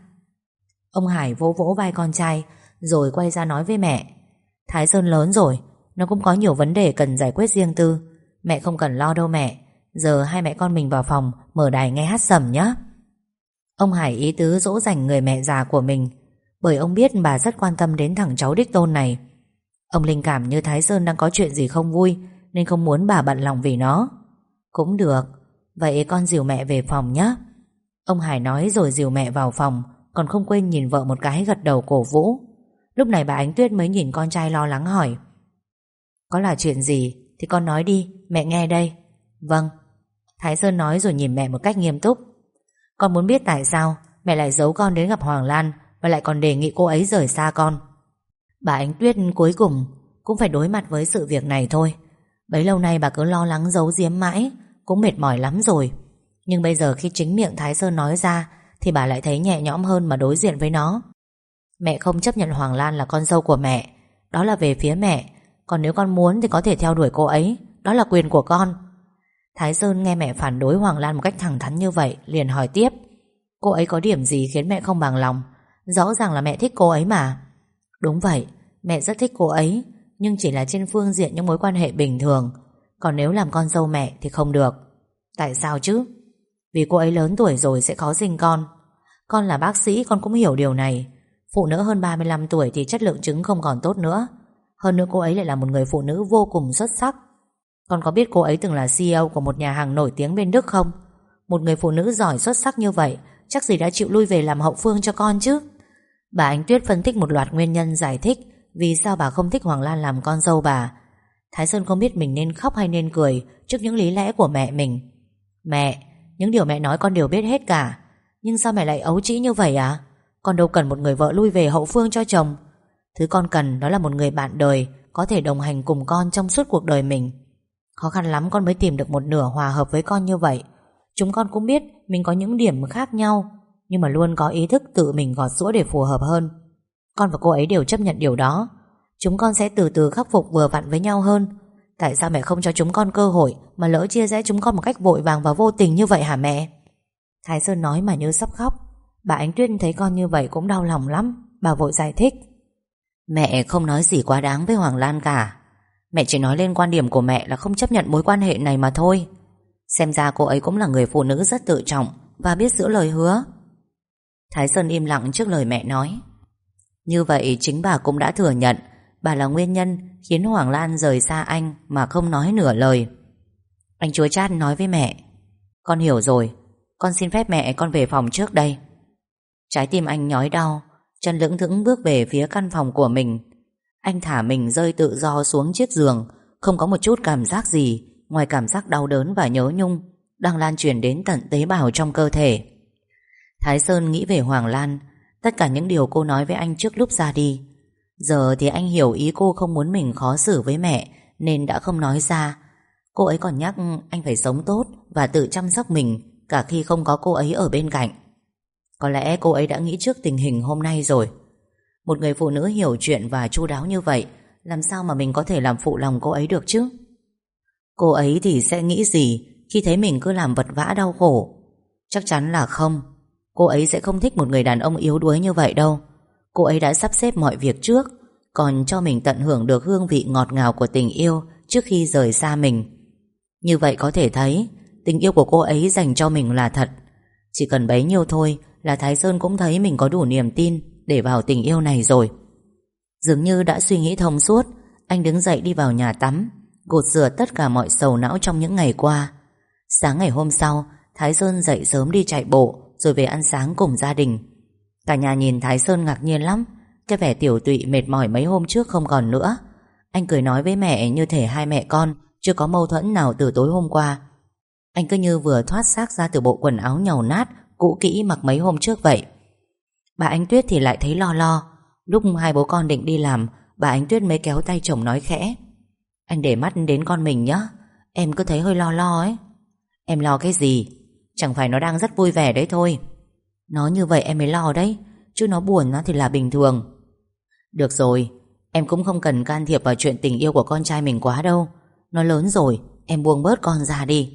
Ông Hải vỗ vỗ vai con trai rồi quay ra nói với mẹ: "Thái Sơn lớn rồi, nó cũng có nhiều vấn đề cần giải quyết riêng tư. Mẹ không cần lo đâu mẹ. Giờ hai mẹ con mình vào phòng mở đài nghe hát sẩm nhé." Ông Hải ý tứ dỗ dành người mẹ già của mình, bởi ông biết bà rất quan tâm đến thằng cháu đích tôn này. Ông linh cảm như Thái Sơn đang có chuyện gì không vui nên không muốn bà bận lòng vì nó. "Cũng được, vậy con dìu mẹ về phòng nhé." Ông Hải nói rồi dìu mẹ vào phòng, còn không quên nhìn vợ một cái gật đầu cổ vũ. Lúc này bà Ánh Tuyết mới nhìn con trai lo lắng hỏi: "Có là chuyện gì thì con nói đi, mẹ nghe đây." "Vâng." Thái Sơn nói rồi nhìn mẹ một cách nghiêm túc. "Con muốn biết tại sao mẹ lại giấu con đến gặp Hoàng Lan và lại còn đề nghị cô ấy rời xa con." Bà Ánh Tuyết cuối cùng cũng phải đối mặt với sự việc này thôi. Bấy lâu nay bà cứ lo lắng giấu giếm mãi, cũng mệt mỏi lắm rồi. Nhưng bây giờ khi chính miệng Thái Sơn nói ra thì bà lại thấy nhẹ nhõm hơn mà đối diện với nó. Mẹ không chấp nhận Hoàng Lan là con dâu của mẹ, đó là về phía mẹ. Còn nếu con muốn thì có thể theo đuổi cô ấy, đó là quyền của con. Thái Sơn nghe mẹ phản đối Hoàng Lan một cách thẳng thắn như vậy, liền hỏi tiếp: "Cô ấy có điểm gì khiến mẹ không bằng lòng? Rõ ràng là mẹ thích cô ấy mà." "Đúng vậy, mẹ rất thích cô ấy, nhưng chỉ là trên phương diện những mối quan hệ bình thường. Còn nếu làm con dâu mẹ thì không được." "Tại sao chứ?" "Vì cô ấy lớn tuổi rồi sẽ khó sinh con. Con là bác sĩ, con cũng hiểu điều này. Phụ nữ hơn 35 tuổi thì chất lượng trứng không còn tốt nữa. Hơn nữa cô ấy lại là một người phụ nữ vô cùng xuất sắc. Con có biết cô ấy từng là CEO của một nhà hàng nổi tiếng bên Đức không? Một người phụ nữ giỏi xuất sắc như vậy chắc gì đã chịu lui về làm hậu phương cho con chứ." Bà Ánh Tuyết phân tích một loạt nguyên nhân giải thích vì sao bà không thích Hoàng Lan làm con dâu bà. Thái Sơn không biết mình nên khóc hay nên cười trước những lý lẽ của mẹ mình. "Mẹ, những điều mẹ nói con đều biết hết cả. Nhưng sao mẹ lại ấu trĩ như vậy à? Con đâu cần một người vợ lui về hậu phương cho chồng. Thứ con cần đó là một người bạn đời có thể đồng hành cùng con trong suốt cuộc đời mình. Khó khăn lắm con mới tìm được một nửa hòa hợp với con như vậy. Chúng con cũng biết mình có những điểm khác nhau, nhưng mà luôn có ý thức tự mình gọt giũa để phù hợp hơn. Con và cô ấy đều chấp nhận điều đó. Chúng con sẽ từ từ khắc phục vừa vặn với nhau hơn. Tại sao mẹ không cho chúng con cơ hội mà lỡ chia rẽ chúng con một cách vội vàng và vô tình như vậy hả mẹ?" Thái Sơn nói mà như sắp khóc. Bà Ánh Tuyết thấy con như vậy cũng đau lòng lắm. Bà vội giải thích: "Mẹ không nói gì quá đáng với Hoàng Lan cả. Mẹ chỉ nói lên quan điểm của mẹ là không chấp nhận mối quan hệ này mà thôi. Xem ra cô ấy cũng là người phụ nữ rất tự trọng và biết giữ lời hứa." Thái Sơn im lặng trước lời mẹ nói. Như vậy chính bà cũng đã thừa nhận bà là nguyên nhân khiến Hoàng Lan rời xa anh mà không nói nửa lời. Anh chua chát nói với mẹ: Con hiểu rồi. Con xin phép mẹ con về phòng trước đây. Trái tim anh nhói đau, chân lững thững bước về phía căn phòng của mình. Anh thả mình rơi tự do xuống chiếc giường, không có một chút cảm giác gì ngoài cảm giác đau đớn và nhớ nhung đang lan truyền đến tận tế bào trong cơ thể. Thái Sơn nghĩ về Hoàng Lan, tất cả những điều cô nói với anh trước lúc ra đi. Giờ thì anh hiểu ý cô không muốn mình khó xử với mẹ nên đã không nói ra. Cô ấy còn nhắc anh phải sống tốt và tự chăm sóc mình cả khi không có cô ấy ở bên cạnh. Có lẽ cô ấy đã nghĩ trước tình hình hôm nay rồi. Một người phụ nữ hiểu chuyện và chu đáo như vậy, làm sao mà mình có thể làm phụ lòng cô ấy được chứ? Cô ấy thì sẽ nghĩ gì khi thấy mình cứ làm vật vã đau khổ? Chắc chắn là không. Cô ấy sẽ không thích một người đàn ông yếu đuối như vậy đâu. Cô ấy đã sắp xếp mọi việc trước, còn cho mình tận hưởng được hương vị ngọt ngào của tình yêu trước khi rời xa mình. Như vậy có thể thấy tình yêu của cô ấy dành cho mình là thật. Chỉ cần bấy nhiêu thôi là Thái Sơn cũng thấy mình có đủ niềm tin để vào tình yêu này rồi. Dường như đã suy nghĩ thông suốt, anh đứng dậy đi vào nhà tắm, gột rửa tất cả mọi sầu não trong những ngày qua. Sáng ngày hôm sau, Thái Sơn dậy sớm đi chạy bộ rồi về ăn sáng cùng gia đình. Cả nhà nhìn Thái Sơn ngạc nhiên lắm. Cái vẻ tiểu tụy mệt mỏi mấy hôm trước không còn nữa. Anh cười nói với mẹ như thể hai mẹ con chưa có mâu thuẫn nào từ tối hôm qua. Anh cứ như vừa thoát xác ra từ bộ quần áo nhàu nát cũ kỹ mặc mấy hôm trước vậy. Bà Ánh Tuyết thì lại thấy lo lo. Lúc hai bố con định đi làm, bà Ánh Tuyết mới kéo tay chồng nói khẽ: Anh để mắt đến con mình nhé, em cứ thấy hơi lo lo ấy. Em lo cái gì? Chẳng phải nó đang rất vui vẻ đấy thôi. Nó như vậy em mới lo đấy, chứ nó buồn thì là bình thường. Được rồi, em cũng không cần can thiệp vào chuyện tình yêu của con trai mình quá đâu. Nó lớn rồi, em buông bớt con ra đi.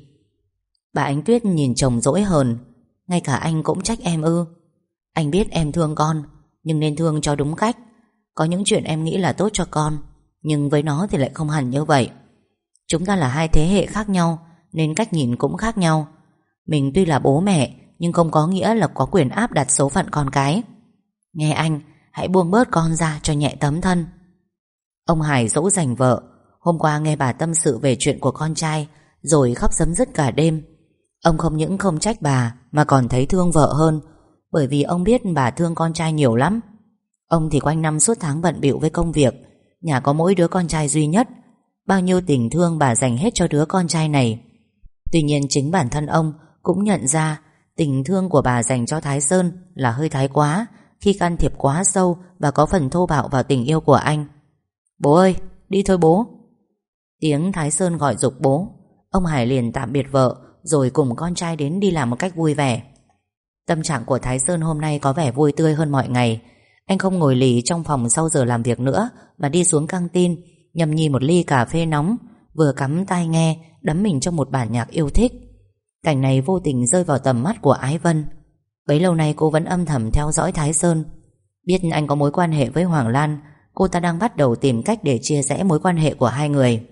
Bà Ánh Tuyết nhìn chồng dỗi hờn: Ngay cả anh cũng trách em ư? Anh biết em thương con, nhưng nên thương cho đúng cách. Có những chuyện em nghĩ là tốt cho con, nhưng với nó thì lại không hẳn như vậy. Chúng ta là hai thế hệ khác nhau, nên cách nhìn cũng khác nhau. Mình tuy là bố mẹ, nhưng không có nghĩa là có quyền áp đặt số phận con cái. Nghe anh, hãy buông bớt con ra cho nhẹ tấm thân. Ông Hải dỗ dành vợ. Hôm qua nghe bà tâm sự về chuyện của con trai, rồi khóc rấm rứt cả đêm. Ông không những không trách bà, mà còn thấy thương vợ hơn, bởi vì ông biết bà thương con trai nhiều lắm. Ông thì quanh năm suốt tháng bận bịu với công việc, nhà có mỗi đứa con trai duy nhất. Bao nhiêu tình thương bà dành hết cho đứa con trai này. Tuy nhiên chính bản thân ông cũng nhận ra tình thương của bà dành cho Thái Sơn là hơi thái quá, khi can thiệp quá sâu và có phần thô bạo vào tình yêu của anh. Bố ơi, đi thôi bố. Tiếng Thái Sơn gọi giục bố. Ông Hải liền tạm biệt vợ, rồi cùng con trai đến đi làm một cách vui vẻ. Tâm trạng của Thái Sơn hôm nay có vẻ vui tươi hơn mọi ngày. Anh không ngồi lì trong phòng sau giờ làm việc nữa, mà đi xuống căng tin, nhâm nhi một ly cà phê nóng, vừa cắm tai nghe, đắm mình trong một bản nhạc yêu thích. Cảnh này vô tình rơi vào tầm mắt của Ái Vân. Bấy lâu nay cô vẫn âm thầm theo dõi Thái Sơn. Biết anh có mối quan hệ với Hoàng Lan, cô ta đang bắt đầu tìm cách để chia rẽ mối quan hệ của hai người.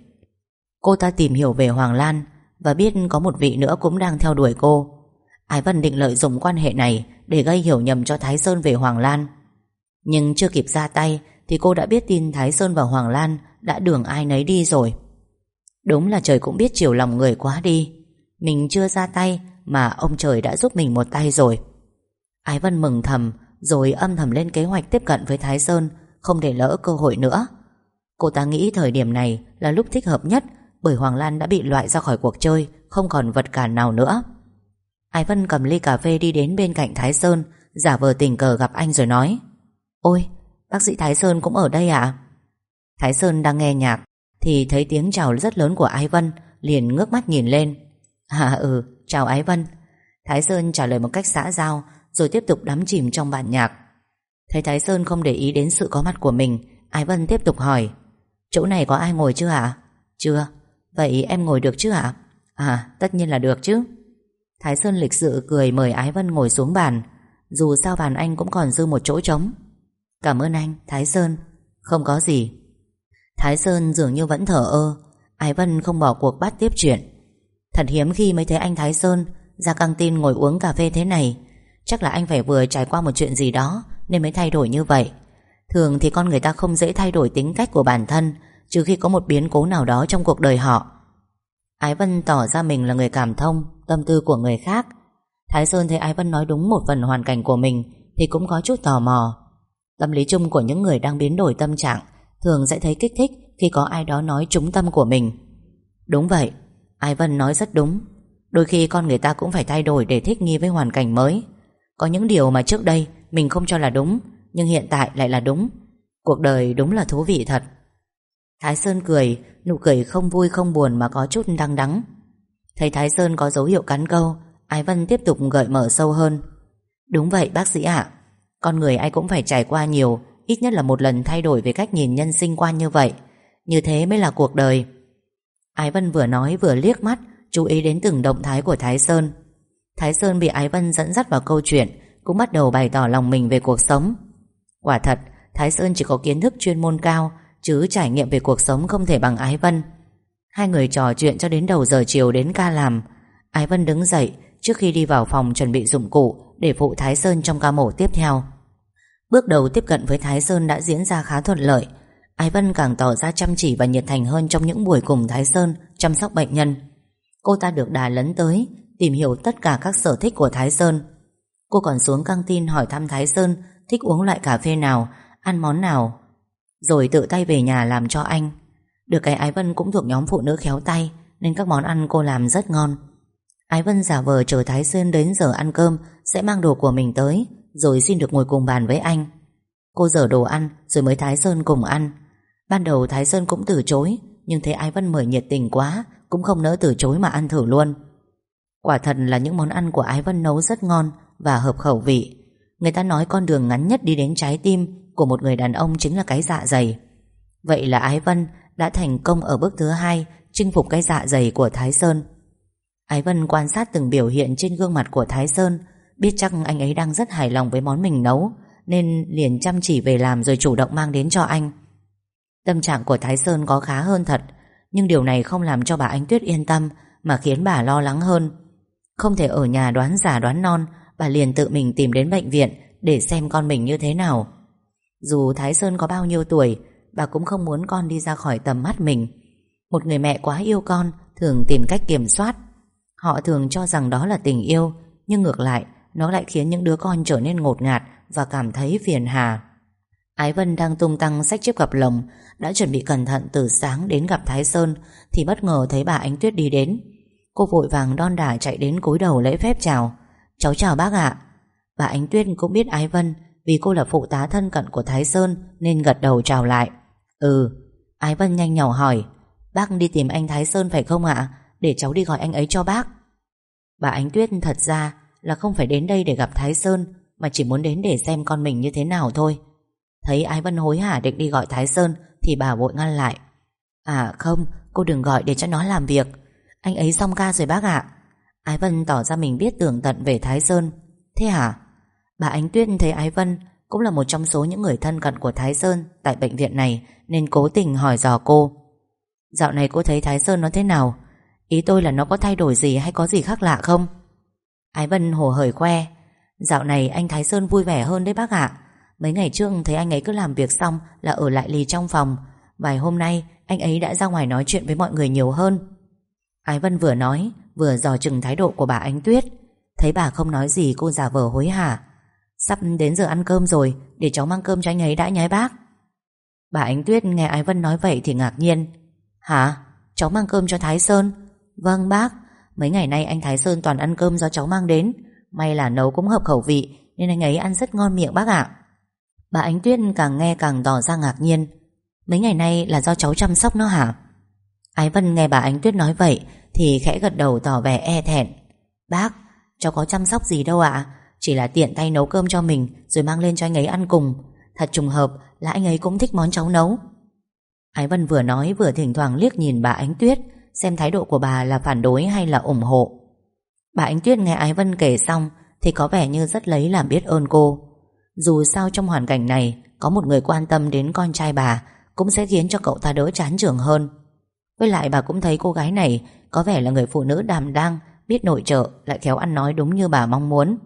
Cô ta tìm hiểu về Hoàng Lan và biết có một vị nữa cũng đang theo đuổi cô. Ái Vân định lợi dụng quan hệ này để gây hiểu nhầm cho Thái Sơn về Hoàng Lan. Nhưng chưa kịp ra tay thì cô đã biết tin Thái Sơn và Hoàng Lan đã đường ai nấy đi rồi. Đúng là trời cũng biết chiều lòng người quá đi. Mình chưa ra tay mà ông trời đã giúp mình một tay rồi. Ái Vân mừng thầm, rồi âm thầm lên kế hoạch tiếp cận với Thái Sơn, không để lỡ cơ hội nữa. Cô ta nghĩ thời điểm này là lúc thích hợp nhất, bởi Hoàng Lan đã bị loại ra khỏi cuộc chơi, không còn vật cản nào nữa. Ái Vân cầm ly cà phê đi đến bên cạnh Thái Sơn, giả vờ tình cờ gặp anh rồi nói: Ôi, bác sĩ Thái Sơn cũng ở đây ạ? Thái Sơn đang nghe nhạc thì thấy tiếng chào rất lớn của Ái Vân, liền ngước mắt nhìn lên. Chào Ái Vân. Thái Sơn trả lời một cách xã giao, rồi tiếp tục đắm chìm trong bản nhạc. Thấy Thái Sơn không để ý đến sự có mặt của mình, Ái Vân tiếp tục hỏi: Chỗ này có ai ngồi chưa ạ? Chưa. Vậy em ngồi được chứ ạ? Tất nhiên là được chứ. Thái Sơn lịch sự cười mời Ái Vân ngồi xuống bàn. Dù sao bàn anh cũng còn dư một chỗ trống. Cảm ơn anh, Thái Sơn. Không có gì. Thái Sơn dường như vẫn thờ ơ. Ái Vân không bỏ cuộc bắt tiếp chuyện. Thật hiếm khi mới thấy anh Thái Sơn ra căng tin ngồi uống cà phê thế này. Chắc là anh phải vừa trải qua một chuyện gì đó nên mới thay đổi như vậy. Thường thì con người ta không dễ thay đổi tính cách của bản thân, trừ khi có một biến cố nào đó trong cuộc đời họ. Ái Vân tỏ ra mình là người cảm thông, tâm tư của người khác. Thái Sơn thấy Ái Vân nói đúng một phần hoàn cảnh của mình thì cũng có chút tò mò. Tâm lý chung của những người đang biến đổi tâm trạng thường sẽ thấy kích thích khi có ai đó nói trúng tâm của mình. Đúng vậy, Ái Vân nói rất đúng. Đôi khi con người ta cũng phải thay đổi để thích nghi với hoàn cảnh mới. Có những điều mà trước đây mình không cho là đúng, nhưng hiện tại lại là đúng. Cuộc đời đúng là thú vị thật. Thái Sơn cười, nụ cười không vui không buồn mà có chút đắng đắng. Thấy Thái Sơn có dấu hiệu cắn câu, Ái Vân tiếp tục gợi mở sâu hơn. Đúng vậy bác sĩ ạ. Con người ai cũng phải trải qua nhiều, ít nhất là một lần thay đổi về cách nhìn nhân sinh quan như vậy. Như thế mới là cuộc đời. Ái Vân vừa nói vừa liếc mắt, chú ý đến từng động thái của Thái Sơn. Thái Sơn bị Ái Vân dẫn dắt vào câu chuyện, cũng bắt đầu bày tỏ lòng mình về cuộc sống. Quả thật, Thái Sơn chỉ có kiến thức chuyên môn cao, chứ trải nghiệm về cuộc sống không thể bằng Ái Vân. Hai người trò chuyện cho đến đầu giờ chiều đến ca làm. Ái Vân đứng dậy trước khi đi vào phòng chuẩn bị dụng cụ để phụ Thái Sơn trong ca mổ tiếp theo. Bước đầu tiếp cận với Thái Sơn đã diễn ra khá thuận lợi. Ái Vân càng tỏ ra chăm chỉ và nhiệt thành hơn trong những buổi cùng Thái Sơn chăm sóc bệnh nhân. Cô ta được đà lấn tới, tìm hiểu tất cả các sở thích của Thái Sơn. Cô còn xuống căng tin hỏi thăm Thái Sơn thích uống loại cà phê nào, ăn món nào, rồi tự tay về nhà làm cho anh. Được cái Ái Vân cũng thuộc nhóm phụ nữ khéo tay, nên các món ăn cô làm rất ngon. Ái Vân giả vờ chờ Thái Sơn đến giờ ăn cơm sẽ mang đồ của mình tới, rồi xin được ngồi cùng bàn với anh. Cô dở đồ ăn rồi mới Thái Sơn cùng ăn. Ban đầu Thái Sơn cũng từ chối, nhưng thấy Ái Vân mời nhiệt tình quá, cũng không nỡ từ chối mà ăn thử luôn. Quả thật là những món ăn của Ái Vân nấu rất ngon và hợp khẩu vị. Người ta nói con đường ngắn nhất đi đến trái tim của một người đàn ông chính là cái dạ dày. Vậy là Ái Vân đã thành công ở bước thứ 2, chinh phục cái dạ dày của Thái Sơn. Ái Vân quan sát từng biểu hiện trên gương mặt của Thái Sơn, biết chắc anh ấy đang rất hài lòng với món mình nấu, nên liền chăm chỉ về làm rồi chủ động mang đến cho anh. Tâm trạng của Thái Sơn có khá hơn thật, nhưng điều này không làm cho bà Ánh Tuyết yên tâm, mà khiến bà lo lắng hơn. Không thể ở nhà đoán già đoán non, bà liền tự mình tìm đến bệnh viện để xem con mình như thế nào. Dù Thái Sơn có bao nhiêu tuổi, bà cũng không muốn con đi ra khỏi tầm mắt mình. Một người mẹ quá yêu con thường tìm cách kiểm soát. Họ thường cho rằng đó là tình yêu, nhưng ngược lại, nó lại khiến những đứa con trở nên ngột ngạt và cảm thấy phiền hà. Ái Vân đang tung tăng xách chiếc cặp lồng, đã chuẩn bị cẩn thận từ sáng đến gặp Thái Sơn, thì bất ngờ thấy bà Ánh Tuyết đi đến. Cô vội vàng đon đả chạy đến cúi đầu lễ phép chào. Cháu chào bác ạ. Bà Ánh Tuyết cũng biết Ái Vân, vì cô là phụ tá thân cận của Thái Sơn nên gật đầu chào lại. Ái Vân nhanh nhỏ hỏi, bác đi tìm anh Thái Sơn phải không ạ? Để cháu đi gọi anh ấy cho bác. Bà Ánh Tuyết thật ra là không phải đến đây để gặp Thái Sơn, mà chỉ muốn đến để xem con mình như thế nào thôi. Thấy Ái Vân hối hả định đi gọi Thái Sơn thì bà vội ngăn lại. À không, cô đừng gọi để cho nó làm việc. Anh ấy xong ca rồi bác ạ. Ái Vân tỏ ra mình biết tường tận về Thái Sơn. Thế hả? Bà Ánh Tuyết thấy Ái Vân cũng là một trong số những người thân cận của Thái Sơn tại bệnh viện này, nên cố tình hỏi dò cô. Dạo này cô thấy Thái Sơn nó thế nào? Ý tôi là nó có thay đổi gì hay có gì khác lạ không? Ái Vân hồ hởi khoe, dạo này anh Thái Sơn vui vẻ hơn đấy bác ạ. Mấy ngày trước thấy anh ấy cứ làm việc xong là ở lại lì trong phòng. Vài hôm nay anh ấy đã ra ngoài nói chuyện với mọi người nhiều hơn. Ái Vân vừa nói vừa dò chừng thái độ của bà Ánh Tuyết. Thấy bà không nói gì, cô giả vờ hối hả. Sắp đến giờ ăn cơm rồi, để cháu mang cơm cho anh ấy đã nhé bác. Bà Ánh Tuyết nghe Ái Vân nói vậy thì ngạc nhiên. Hả? Cháu mang cơm cho Thái Sơn? Vâng bác. Mấy ngày nay anh Thái Sơn toàn ăn cơm do cháu mang đến. May là nấu cũng hợp khẩu vị, nên anh ấy ăn rất ngon miệng bác ạ. Bà Ánh Tuyết càng nghe càng tỏ ra ngạc nhiên. Mấy ngày nay là do cháu chăm sóc nó hả? Ái Vân nghe bà Ánh Tuyết nói vậy thì khẽ gật đầu tỏ vẻ e thẹn. Bác, cháu có chăm sóc gì đâu ạ. Chỉ là tiện tay nấu cơm cho mình rồi mang lên cho anh ấy ăn cùng. Thật trùng hợp là anh ấy cũng thích món cháu nấu. Ái Vân vừa nói vừa thỉnh thoảng liếc nhìn bà Ánh Tuyết, xem thái độ của bà là phản đối hay là ủng hộ. Bà Ánh Tuyết nghe Ái Vân kể xong thì có vẻ như rất lấy làm biết ơn cô. Dù sao trong hoàn cảnh này, có một người quan tâm đến con trai bà cũng sẽ khiến cho cậu ta đỡ chán chường hơn. Với lại bà cũng thấy cô gái này có vẻ là người phụ nữ đảm đang, biết nội trợ, lại khéo ăn nói đúng như bà mong muốn.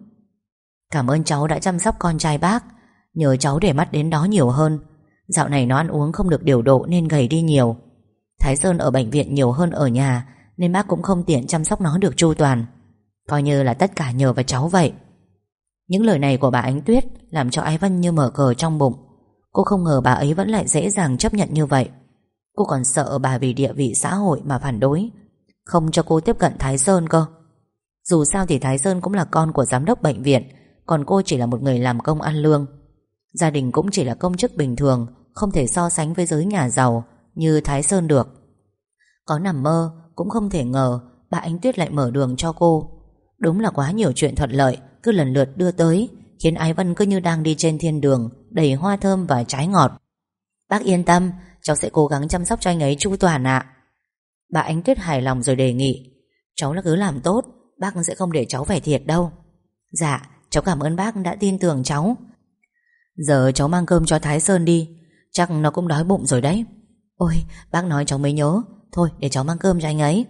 Cảm ơn cháu đã chăm sóc con trai bác. Nhờ cháu để mắt đến đó nhiều hơn. Dạo này nó ăn uống không được điều độ nên gầy đi nhiều. Thái Sơn ở bệnh viện nhiều hơn ở nhà, nên bác cũng không tiện chăm sóc nó được chu toàn. Coi như là tất cả nhờ vào cháu vậy. Những lời này của bà Ánh Tuyết làm cho Ái Vân như mở cờ trong bụng. Cô không ngờ bà ấy vẫn lại dễ dàng chấp nhận như vậy. Cô còn sợ bà vì địa vị xã hội mà phản đối, không cho cô tiếp cận Thái Sơn cơ. Dù sao thì Thái Sơn cũng là con của giám đốc bệnh viện, còn cô chỉ là một người làm công ăn lương. Gia đình cũng chỉ là công chức bình thường, không thể so sánh với giới nhà giàu như Thái Sơn được. Có nằm mơ cũng không thể ngờ bà Ánh Tuyết lại mở đường cho cô. Đúng là quá nhiều chuyện thuận lợi cứ lần lượt đưa tới, khiến Ái Vân cứ như đang đi trên thiên đường đầy hoa thơm và trái ngọt. Bác yên tâm, cháu sẽ cố gắng chăm sóc cho anh ấy chu toàn ạ. Bà Ánh Tuyết hài lòng rồi đề nghị. Cháu là cứ làm tốt, bác sẽ không để cháu phải thiệt đâu. Dạ, cháu cảm ơn bác đã tin tưởng cháu. Giờ cháu mang cơm cho Thái Sơn đi, chắc nó cũng đói bụng rồi đấy. Ôi, bác nói cháu mới nhớ. Thôi để cháu mang cơm cho anh ấy.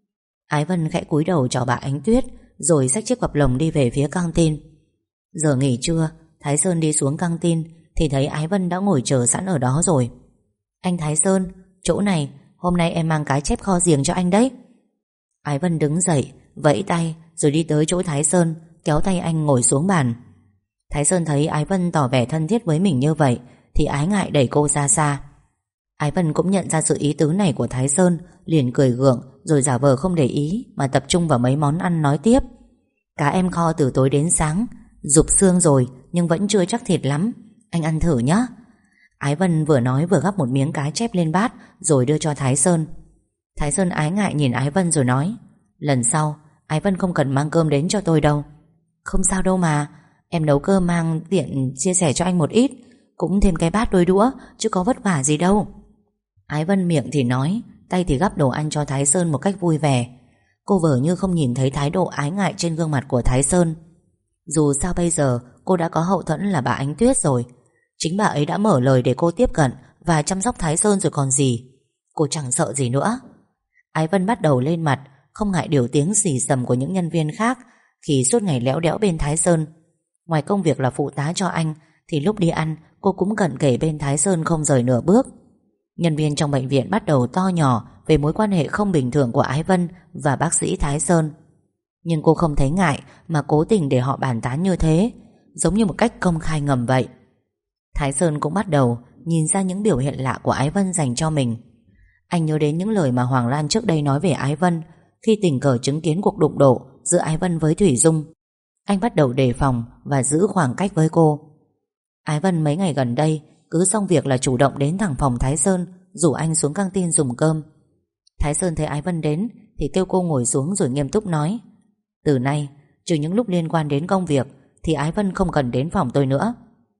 Ái Vân khẽ cúi đầu chào bà Ánh Tuyết, rồi xách chiếc cặp lồng đi về phía căng tin. Giờ nghỉ trưa, Thái Sơn đi xuống căng tin thì thấy Ái Vân đã ngồi chờ sẵn ở đó rồi. Anh Thái Sơn, chỗ này hôm nay em mang cá chép kho giềng cho anh đấy. Ái Vân đứng dậy, vẫy tay rồi đi tới chỗ Thái Sơn, kéo tay anh ngồi xuống bàn. Thái Sơn thấy Ái Vân tỏ vẻ thân thiết với mình như vậy thì ái ngại đẩy cô ra xa. Ái Vân cũng nhận ra sự ý tứ này của Thái Sơn, liền cười gượng rồi giả vờ không để ý mà tập trung vào mấy món ăn nói tiếp. Cá em kho từ tối đến sáng, rụp xương rồi nhưng vẫn chưa chắc thịt lắm, anh ăn thử nhé. Ái Vân vừa nói vừa gắp một miếng cá chép lên bát rồi đưa cho Thái Sơn. Thái Sơn ái ngại nhìn Ái Vân rồi nói, lần sau Ái Vân không cần mang cơm đến cho tôi đâu. Không sao đâu mà, em nấu cơm mang tiện chia sẻ cho anh một ít, cũng thêm cái bát đôi đũa, chứ có vất vả gì đâu. Ái Vân miệng thì nói, tay thì gắp đồ ăn cho Thái Sơn một cách vui vẻ. Cô vờ như không nhìn thấy thái độ ái ngại trên gương mặt của Thái Sơn. Dù sao bây giờ cô đã có hậu thuẫn là bà Ánh Tuyết rồi. Chính bà ấy đã mở lời để cô tiếp cận và chăm sóc Thái Sơn rồi còn gì. Cô chẳng sợ gì nữa. Ái Vân bắt đầu lên mặt, không ngại điều tiếng xì xầm của những nhân viên khác khi suốt ngày léo đẽo bên Thái Sơn. Ngoài công việc là phụ tá cho anh thì lúc đi ăn cô cũng cận kề bên Thái Sơn không rời nửa bước. Nhân viên trong bệnh viện bắt đầu to nhỏ về mối quan hệ không bình thường của Ái Vân và bác sĩ Thái Sơn. Nhưng cô không thấy ngại mà cố tình để họ bàn tán như thế, giống như một cách công khai ngầm vậy. Thái Sơn cũng bắt đầu nhìn ra những biểu hiện lạ của Ái Vân dành cho mình. Anh nhớ đến những lời mà Hoàng Lan trước đây nói về Ái Vân khi tình cờ chứng kiến cuộc đụng độ giữa Ái Vân với Thủy Dung. Anh bắt đầu đề phòng và giữ khoảng cách với cô. Ái Vân mấy ngày gần đây cứ xong việc là chủ động đến thẳng phòng Thái Sơn, rủ anh xuống căng tin dùng cơm. Thái Sơn thấy Ái Vân đến thì kêu cô ngồi xuống rồi nghiêm túc nói, từ nay trừ những lúc liên quan đến công việc thì Ái Vân không cần đến phòng tôi nữa.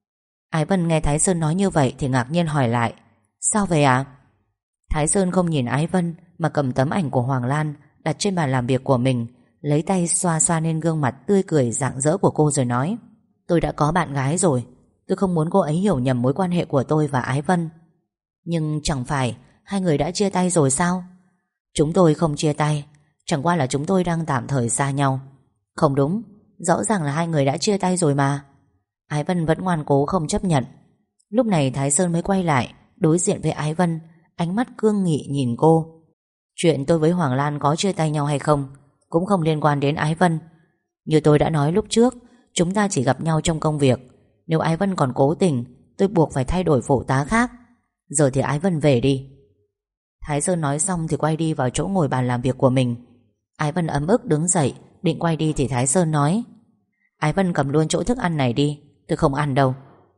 Ái Vân nghe Thái Sơn nói như vậy thì ngạc nhiên hỏi lại, sao vậy ạ? Thái Sơn không nhìn Ái Vân mà cầm tấm ảnh của Hoàng Lan đặt trên bàn làm việc của mình, lấy tay xoa xoa lên gương mặt tươi cười rạng rỡ của cô rồi nói, tôi đã có bạn gái rồi, tôi không muốn cô ấy hiểu nhầm mối quan hệ của tôi và Ái Vân. Nhưng chẳng phải hai người đã chia tay rồi sao? Chúng tôi không chia tay, chẳng qua là chúng tôi đang tạm thời xa nhau. Không đúng, rõ ràng là hai người đã chia tay rồi mà. Ái Vân vẫn ngoan cố không chấp nhận. Lúc này Thái Sơn mới quay lại đối diện với Ái Vân, ánh mắt cương nghị nhìn cô. Chuyện tôi với Hoàng Lan có chia tay nhau hay không cũng không liên quan đến Ái Vân. Như tôi đã nói lúc trước, chúng ta chỉ gặp nhau trong công việc. Nếu Ái Vân còn cố tình, tôi buộc phải thay đổi phụ tá khác. Giờ thì Ái Vân về đi. Thái Sơn nói xong thì quay đi vào chỗ ngồi bàn làm việc của mình. Ái Vân ấm ức đứng dậy định quay đi thì Thái Sơn nói, Ái Vân cầm luôn chỗ thức ăn này đi, tôi không ăn đâu.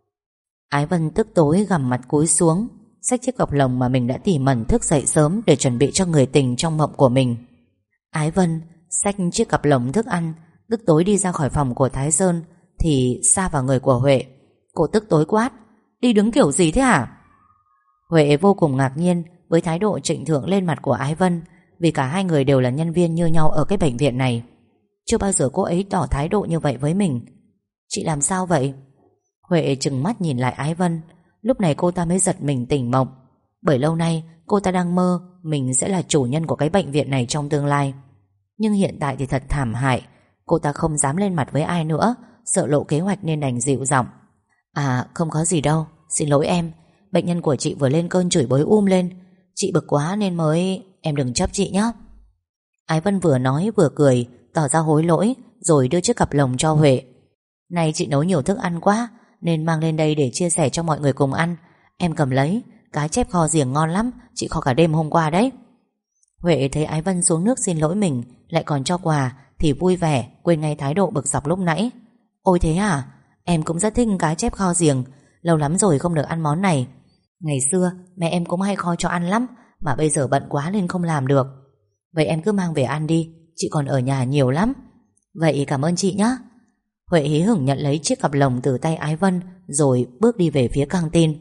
Ái Vân tức tối gằm mặt cúi xuống, xách chiếc cọc lồng mà mình đã tỉ mẩn thức dậy sớm để chuẩn bị cho người tình trong mộng của mình. Ái Vân xách chiếc cặp lồng thức ăn, tức tối đi ra khỏi phòng của Thái Sơn thì sa vào người của Huệ. Cô tức tối quát, đi đứng kiểu gì thế hả? Huệ vô cùng ngạc nhiên với thái độ trịnh thượng lên mặt của Ái Vân, vì cả hai người đều là nhân viên như nhau ở cái bệnh viện này. Chưa bao giờ cô ấy tỏ thái độ như vậy với mình. Chị làm sao vậy? Huệ trừng mắt nhìn lại Ái Vân. Lúc này cô ta mới giật mình tỉnh mộng, bởi lâu nay cô ta đang mơ mình sẽ là chủ nhân của cái bệnh viện này trong tương lai. Nhưng hiện tại thì thật thảm hại. Cô ta không dám lên mặt với ai nữa, sợ lộ kế hoạch nên đành dịu giọng, không có gì đâu, xin lỗi em. Bệnh nhân của chị vừa lên cơn chửi bới lên, chị bực quá nên mới... Em đừng chấp chị nhé. Ái Vân vừa nói vừa cười, tỏ ra hối lỗi, rồi đưa chiếc cặp lồng cho Huệ. Nay chị nấu nhiều thức ăn quá, nên mang lên đây để chia sẻ cho mọi người cùng ăn. Em cầm lấy, cá chép kho giềng ngon lắm, chị kho cả đêm hôm qua đấy. Huệ thấy Ái Vân xuống nước xin lỗi mình, lại còn cho quà, thì vui vẻ, quên ngay thái độ bực dọc lúc nãy. Ôi thế à, em cũng rất thích cá chép kho giềng, lâu lắm rồi không được ăn món này. Ngày xưa mẹ em cũng hay kho cho ăn lắm, mà bây giờ bận quá nên không làm được. Vậy em cứ mang về ăn đi, chị còn ở nhà nhiều lắm. Vậy cảm ơn chị nhé. Huệ hí hửng nhận lấy chiếc cặp lồng từ tay Ái Vân, rồi bước đi về phía căng tin.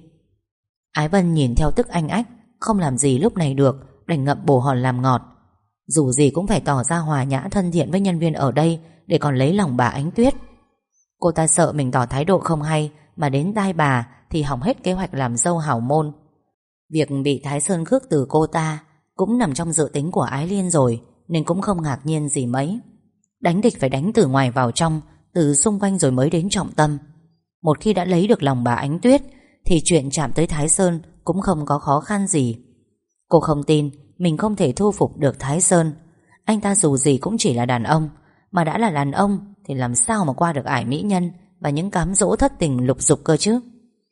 Ái Vân nhìn theo tức anh ách, không làm gì lúc này được, đành ngậm bồ hòn làm ngọt. Dù gì cũng phải tỏ ra hòa nhã thân thiện với nhân viên ở đây, để còn lấy lòng bà Ánh Tuyết. Cô ta sợ mình tỏ thái độ không hay, mà đến tai bà thì hỏng hết kế hoạch làm dâu hảo môn. Việc bị Thái Sơn khước từ cô ta cũng nằm trong dự tính của Ái Liên rồi, nên cũng không ngạc nhiên gì mấy. Đánh địch phải đánh từ ngoài vào trong, từ xung quanh rồi mới đến trọng tâm. Một khi đã lấy được lòng bà Ánh Tuyết, thì chuyện chạm tới Thái Sơn cũng không có khó khăn gì. Cô không tin mình không thể thu phục được Thái Sơn. Anh ta dù gì cũng chỉ là đàn ông, mà đã là đàn ông thì làm sao mà qua được ải mỹ nhân và những cám dỗ thất tình lục dục cơ chứ.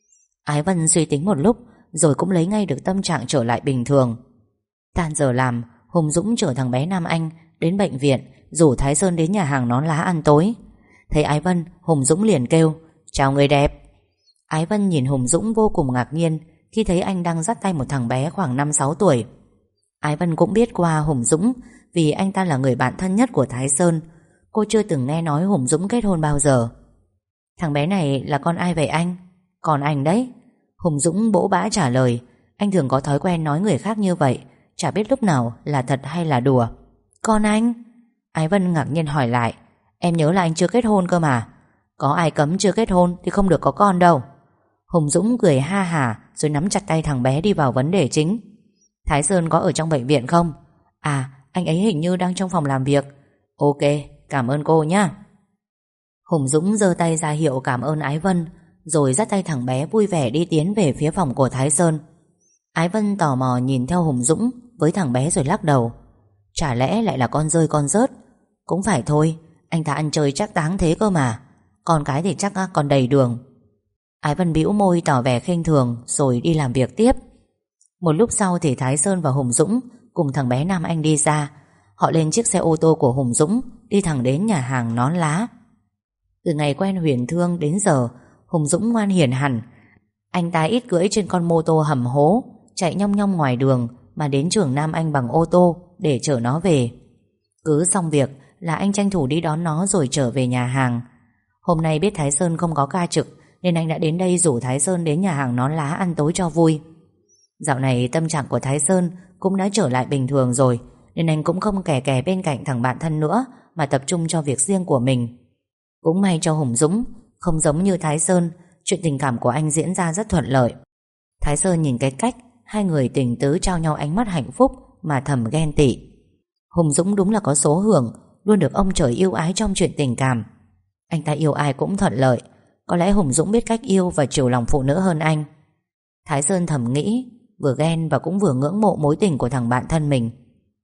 Ái Vân suy tính một lúc, rồi cũng lấy ngay được tâm trạng trở lại bình thường. Tan giờ làm, Hùng Dũng chở thằng bé Nam Anh đến bệnh viện, rủ Thái Sơn đến nhà hàng nón lá ăn tối. Thấy Ái Vân, Hùng Dũng liền kêu: "Chào người đẹp." Ái Vân nhìn Hùng Dũng vô cùng ngạc nhiên khi thấy anh đang dắt tay một thằng bé khoảng 5-6 tuổi. Ái Vân cũng biết qua Hùng Dũng, vì anh ta là người bạn thân nhất của Thái Sơn. Cô chưa từng nghe nói Hùng Dũng kết hôn bao giờ. "Thằng bé này là con ai vậy anh?" "Con anh đấy." Hùng Dũng bỗ bã trả lời. Anh thường có thói quen nói người khác như vậy, chả biết lúc nào là thật hay là đùa. "Con anh?" Ái Vân ngạc nhiên hỏi lại. "Em nhớ là anh chưa kết hôn cơ mà." "Có ai cấm chưa kết hôn thì không được có con đâu." Hùng Dũng cười ha hả, rồi nắm chặt tay thằng bé đi vào vấn đề chính. "Thái Sơn có ở trong bệnh viện không?" "À, anh ấy hình như đang trong phòng làm việc." "Ok, cảm ơn cô nhá." Hùng Dũng giơ tay ra hiệu cảm ơn Ái Vân, rồi dắt tay thằng bé vui vẻ đi tiến về phía phòng của Thái Sơn. Ái Vân tò mò nhìn theo Hùng Dũng với thằng bé rồi lắc đầu. Chả lẽ lại là con rơi con rớt? Cũng phải thôi, anh ta ăn chơi chắc táng thế cơ mà. Con cái thì chắc còn đầy đường. Ái Vân bĩu môi tỏ vẻ khinh thường, rồi đi làm việc tiếp. Một lúc sau thì Thái Sơn và Hùng Dũng cùng thằng bé Nam Anh đi ra. Họ lên chiếc xe ô tô của Hùng Dũng, đi thẳng đến nhà hàng nón lá. Từ ngày quen Huyền Thương đến giờ, Hùng Dũng ngoan hiền hẳn. Anh ta ít cưỡi trên con mô tô hầm hố, chạy nhong nhong ngoài đường, mà đến trường Nam Anh bằng ô tô để chở nó về. Cứ xong việc là anh tranh thủ đi đón nó rồi trở về nhà hàng. Hôm nay biết Thái Sơn không có ca trực, nên anh đã đến đây rủ Thái Sơn đến nhà hàng nón lá ăn tối cho vui. Dạo này tâm trạng của Thái Sơn cũng đã trở lại bình thường rồi, nên anh cũng không kè kè bên cạnh thằng bạn thân nữa, mà tập trung cho việc riêng của mình. Cũng may cho Hùng Dũng, không giống như Thái Sơn, chuyện tình cảm của anh diễn ra rất thuận lợi. Thái Sơn nhìn cái cách hai người tình tứ trao nhau ánh mắt hạnh phúc mà thầm ghen tị. Hùng Dũng đúng là có số hưởng, luôn được ông trời yêu ái trong chuyện tình cảm. Anh ta yêu ai cũng thuận lợi. Có lẽ Hùng Dũng biết cách yêu và chiều lòng phụ nữ hơn anh. Thái Sơn thầm nghĩ, vừa ghen và cũng vừa ngưỡng mộ mối tình của thằng bạn thân mình.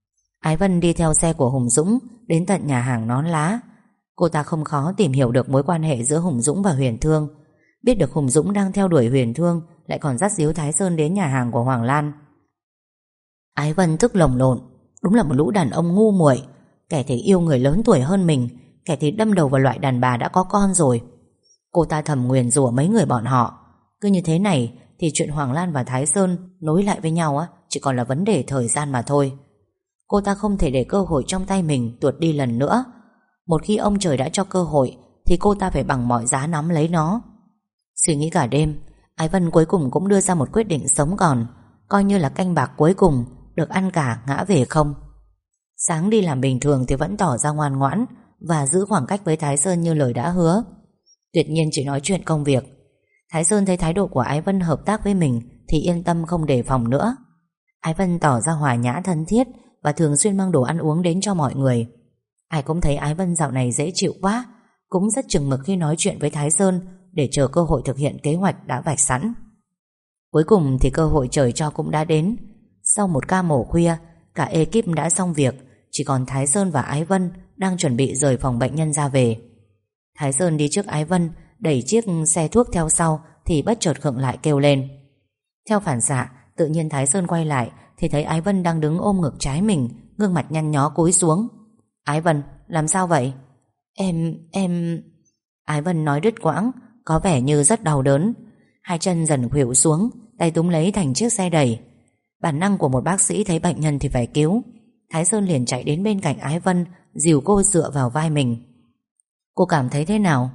Ái Vân đi theo xe của Hùng Dũng đến tận nhà hàng nón lá. Cô ta không khó tìm hiểu được mối quan hệ giữa Hùng Dũng và Huyền Thương. Biết được Hùng Dũng đang theo đuổi Huyền Thương, lại còn dắt díu Thái Sơn đến nhà hàng của Hoàng Lan. Ái Vân tức lồng lộn. Đúng là một lũ đàn ông ngu muội. Kẻ thì yêu người lớn tuổi hơn mình, kẻ thì đâm đầu vào loại đàn bà đã có con rồi. Cô ta thầm nguyền rủa mấy người bọn họ. Cứ như thế này thì chuyện Hoàng Lan và Thái Sơn nối lại với nhau chỉ còn là vấn đề thời gian mà thôi. Cô ta không thể để cơ hội trong tay mình tuột đi lần nữa. Một khi ông trời đã cho cơ hội thì cô ta phải bằng mọi giá nắm lấy nó. Suy nghĩ cả đêm, Ái Vân cuối cùng cũng đưa ra một quyết định sống còn, coi như là canh bạc cuối cùng, được ăn cả ngã về không. Sáng đi làm bình thường thì vẫn tỏ ra ngoan ngoãn và giữ khoảng cách với Thái Sơn như lời đã hứa. Tuyệt nhiên chỉ nói chuyện công việc. Thái Sơn thấy thái độ của Ái Vân hợp tác với mình thì yên tâm không đề phòng nữa. Ái Vân tỏ ra hòa nhã thân thiết và thường xuyên mang đồ ăn uống đến cho mọi người. Ai cũng thấy Ái Vân dạo này dễ chịu quá, cũng rất chừng mực khi nói chuyện với Thái Sơn để chờ cơ hội thực hiện kế hoạch đã vạch sẵn. Cuối cùng thì cơ hội trời cho cũng đã đến. Sau một ca mổ khuya, cả ekip đã xong việc, chỉ còn Thái Sơn và Ái Vân đang chuẩn bị rời phòng bệnh nhân ra về. Thái Sơn đi trước Ái Vân, đẩy chiếc xe thuốc theo sau thì bất chợt khựng lại kêu lên. Theo phản xạ, tự nhiên Thái Sơn quay lại thì thấy Ái Vân đang đứng ôm ngực trái mình, gương mặt nhăn nhó cúi xuống. Ái Vân, làm sao vậy? Em... Ái Vân nói đứt quãng, có vẻ như rất đau đớn. Hai chân dần khuỵu xuống, tay túm lấy thành chiếc xe đẩy. Bản năng của một bác sĩ thấy bệnh nhân thì phải cứu. Thái Sơn liền chạy đến bên cạnh Ái Vân, dìu cô dựa vào vai mình. Cô cảm thấy thế nào?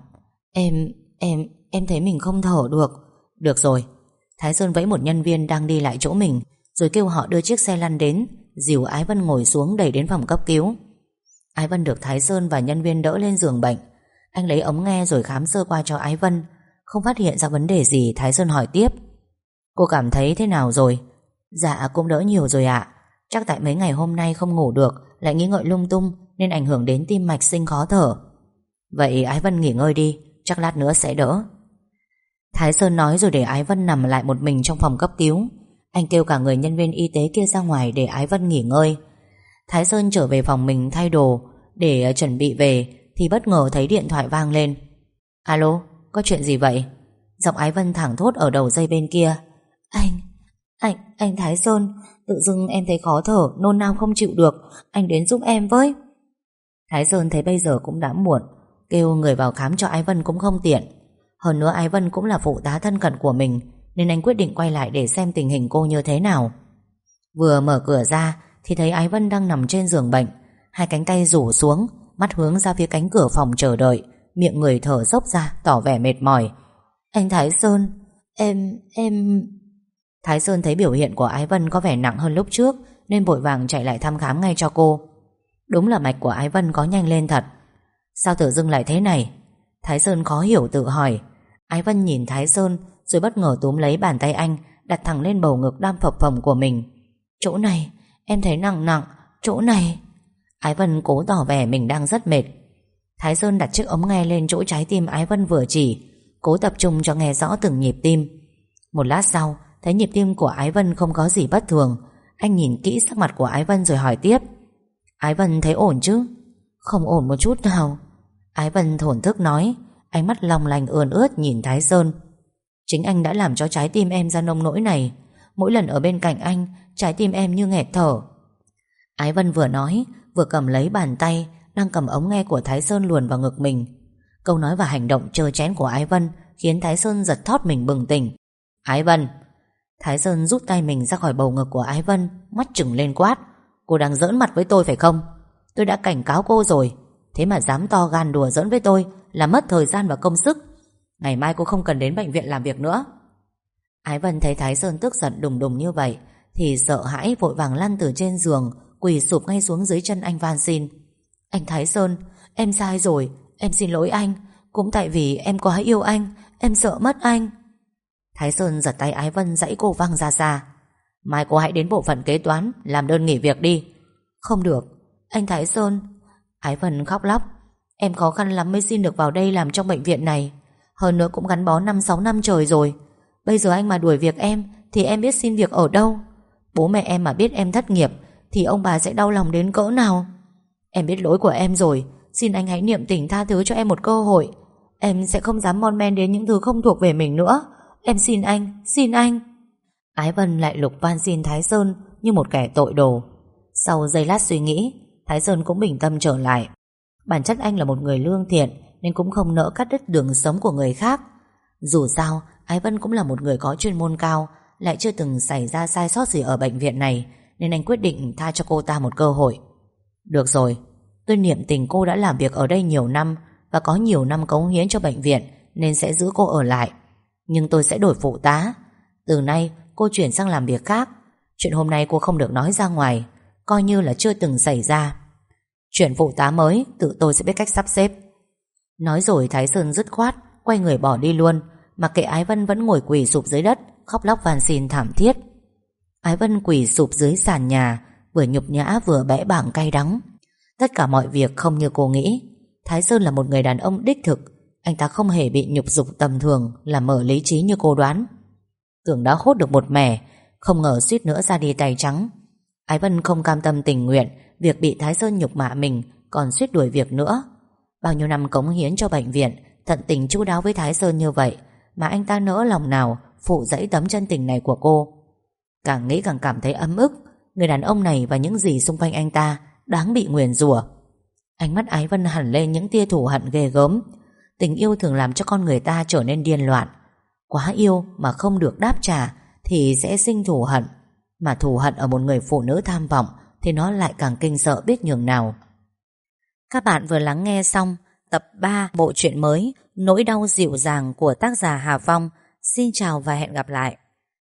Em thấy mình không thở được. Được rồi. Thái Sơn vẫy một nhân viên đang đi lại chỗ mình, rồi kêu họ đưa chiếc xe lăn đến, dìu Ái Vân ngồi xuống đẩy đến phòng cấp cứu. Ái Vân được Thái Sơn và nhân viên đỡ lên giường bệnh. Anh lấy ống nghe rồi khám sơ qua cho Ái Vân. Không phát hiện ra vấn đề gì, Thái Sơn hỏi tiếp. Cô cảm thấy thế nào rồi? Dạ cũng đỡ nhiều rồi ạ. Chắc tại mấy ngày hôm nay không ngủ được, lại nghĩ ngợi lung tung nên ảnh hưởng đến tim mạch sinh khó thở. Vậy Ái Vân nghỉ ngơi đi, chắc lát nữa sẽ đỡ. Thái Sơn nói rồi để Ái Vân nằm lại một mình trong phòng cấp cứu. Anh kêu cả người nhân viên y tế kia ra ngoài để Ái Vân nghỉ ngơi. Thái Sơn trở về phòng mình thay đồ để chuẩn bị về thì bất ngờ thấy điện thoại vang lên. Alo, có chuyện gì vậy? Giọng Ái Vân thẳng thốt ở đầu dây bên kia. Anh Thái Sơn, tự dưng em thấy khó thở, nôn nao không chịu được, anh đến giúp em với. Thái Sơn thấy bây giờ cũng đã muộn, kêu người vào khám cho Ái Vân cũng không tiện. Hơn nữa Ái Vân cũng là phụ tá thân cận của mình, nên anh quyết định quay lại để xem tình hình cô như thế nào. Vừa mở cửa ra thì thấy Ái Vân đang nằm trên giường bệnh, hai cánh tay rủ xuống, mắt hướng ra phía cánh cửa phòng chờ đợi, miệng người thở dốc ra, tỏ vẻ mệt mỏi. Anh Thái Sơn, em... Thái Sơn thấy biểu hiện của Ái Vân có vẻ nặng hơn lúc trước, nên vội vàng chạy lại thăm khám ngay cho cô. Đúng là mạch của Ái Vân có nhanh lên thật. Sao tự dưng lại thế này? Thái Sơn khó hiểu tự hỏi. Ái Vân nhìn Thái Sơn rồi bất ngờ túm lấy bàn tay anh, đặt thẳng lên bầu ngực đang phập phồng của mình. Chỗ này, em thấy nặng nặng, chỗ này. Ái Vân cố tỏ vẻ mình đang rất mệt. Thái Sơn đặt chiếc ống nghe lên chỗ trái tim Ái Vân vừa chỉ, cố tập trung cho nghe rõ từng nhịp tim. Một lát sau, thấy nhịp tim của Ái Vân không có gì bất thường. Anh nhìn kỹ sắc mặt của Ái Vân rồi hỏi tiếp. Ái Vân thấy ổn chứ? Không ổn một chút nào. Ái Vân thổn thức nói, ánh mắt long lanh ươn ướt nhìn Thái Sơn. Chính anh đã làm cho trái tim em ra nông nỗi này. Mỗi lần ở bên cạnh anh, trái tim em như nghẹt thở. Ái Vân vừa nói vừa cầm lấy bàn tay đang cầm ống nghe của Thái Sơn luồn vào ngực mình. Câu nói và hành động trơ trẽn của Ái Vân khiến Thái Sơn giật thót mình bừng tỉnh. Ái Vân! Thái Sơn rút tay mình ra khỏi bầu ngực của Ái Vân, mắt trừng lên quát. Cô đang giỡn mặt với tôi phải không? Tôi đã cảnh cáo cô rồi, thế mà dám to gan đùa giỡn với tôi là mất thời gian và công sức. Ngày mai cô không cần đến bệnh viện làm việc nữa. Ái Vân thấy Thái Sơn tức giận đùng đùng như vậy thì sợ hãi vội vàng lăn từ trên giường, quỳ sụp ngay xuống dưới chân anh van xin. Anh Thái Sơn, em sai rồi, em xin lỗi anh. Cũng tại vì em quá yêu anh, em sợ mất anh. Thái Sơn giật tay Ái Vân dãy cô văng ra xa. Mai cô hãy đến bộ phận kế toán làm đơn nghỉ việc đi. Không được, anh Thái Sơn. Ái Vân khóc lóc. Em khó khăn lắm mới xin được vào đây làm trong bệnh viện này. Hơn nữa cũng gắn bó 5-6 năm trời rồi. Bây giờ anh mà đuổi việc em thì em biết xin việc ở đâu? Bố mẹ em mà biết em thất nghiệp thì ông bà sẽ đau lòng đến cỡ nào? Em biết lỗi của em rồi, xin anh hãy niệm tình tha thứ cho em một cơ hội. Em sẽ không dám mon men đến những thứ không thuộc về mình nữa. Em xin anh, xin anh. Ái Vân lại lục van xin Thái Sơn như một kẻ tội đồ. Sau giây lát suy nghĩ, Thái Sơn cũng bình tâm trở lại. Bản chất anh là một người lương thiện nên cũng không nỡ cắt đứt đường sống của người khác. Dù sao, Ái Vân cũng là một người có chuyên môn cao, lại chưa từng xảy ra sai sót gì ở bệnh viện này, nên anh quyết định tha cho cô ta một cơ hội. Được rồi, tôi niệm tình cô đã làm việc ở đây nhiều năm và có nhiều năm cống hiến cho bệnh viện nên sẽ giữ cô ở lại. Nhưng tôi sẽ đổi phụ tá. Từ nay cô chuyển sang làm việc khác. Chuyện hôm nay cô không được nói ra ngoài, coi như là chưa từng xảy ra. Chuyển phụ tá mới tự tôi sẽ biết cách sắp xếp. Nói rồi Thái Sơn dứt khoát quay người bỏ đi luôn, mặc kệ Ái Vân vẫn ngồi quỳ sụp dưới đất khóc lóc van xin thảm thiết. Ái Vân quỳ sụp dưới sàn nhà, vừa nhục nhã vừa bẽ bảng cay đắng. Tất cả mọi việc không như cô nghĩ. Thái Sơn là một người đàn ông đích thực. Anh ta không hề bị nhục dục tầm thường làm mở lý trí như cô đoán. Tưởng đã hốt được một mẻ, không ngờ suýt nữa ra đi tay trắng. Ái Vân không cam tâm tình nguyện việc bị Thái Sơn nhục mạ mình, còn suýt đuổi việc nữa. Bao nhiêu năm cống hiến cho bệnh viện, tận tình chu đáo với Thái Sơn như vậy, mà anh ta nỡ lòng nào phụ dẫy tấm chân tình này của cô. Càng nghĩ càng cảm thấy ấm ức. Người đàn ông này và những gì xung quanh anh ta đáng bị nguyền rủa. Ánh mắt Ái Vân hằn lên những tia thù hận ghê gớm. Tình yêu thường làm cho con người ta trở nên điên loạn. Quá yêu mà không được đáp trả thì sẽ sinh thù hận. Mà thù hận ở một người phụ nữ tham vọng thì nó lại càng kinh sợ biết nhường nào. Các bạn vừa lắng nghe xong tập 3 bộ truyện mới Nỗi đau dịu dàng của tác giả Hà Phong. Xin chào và hẹn gặp lại.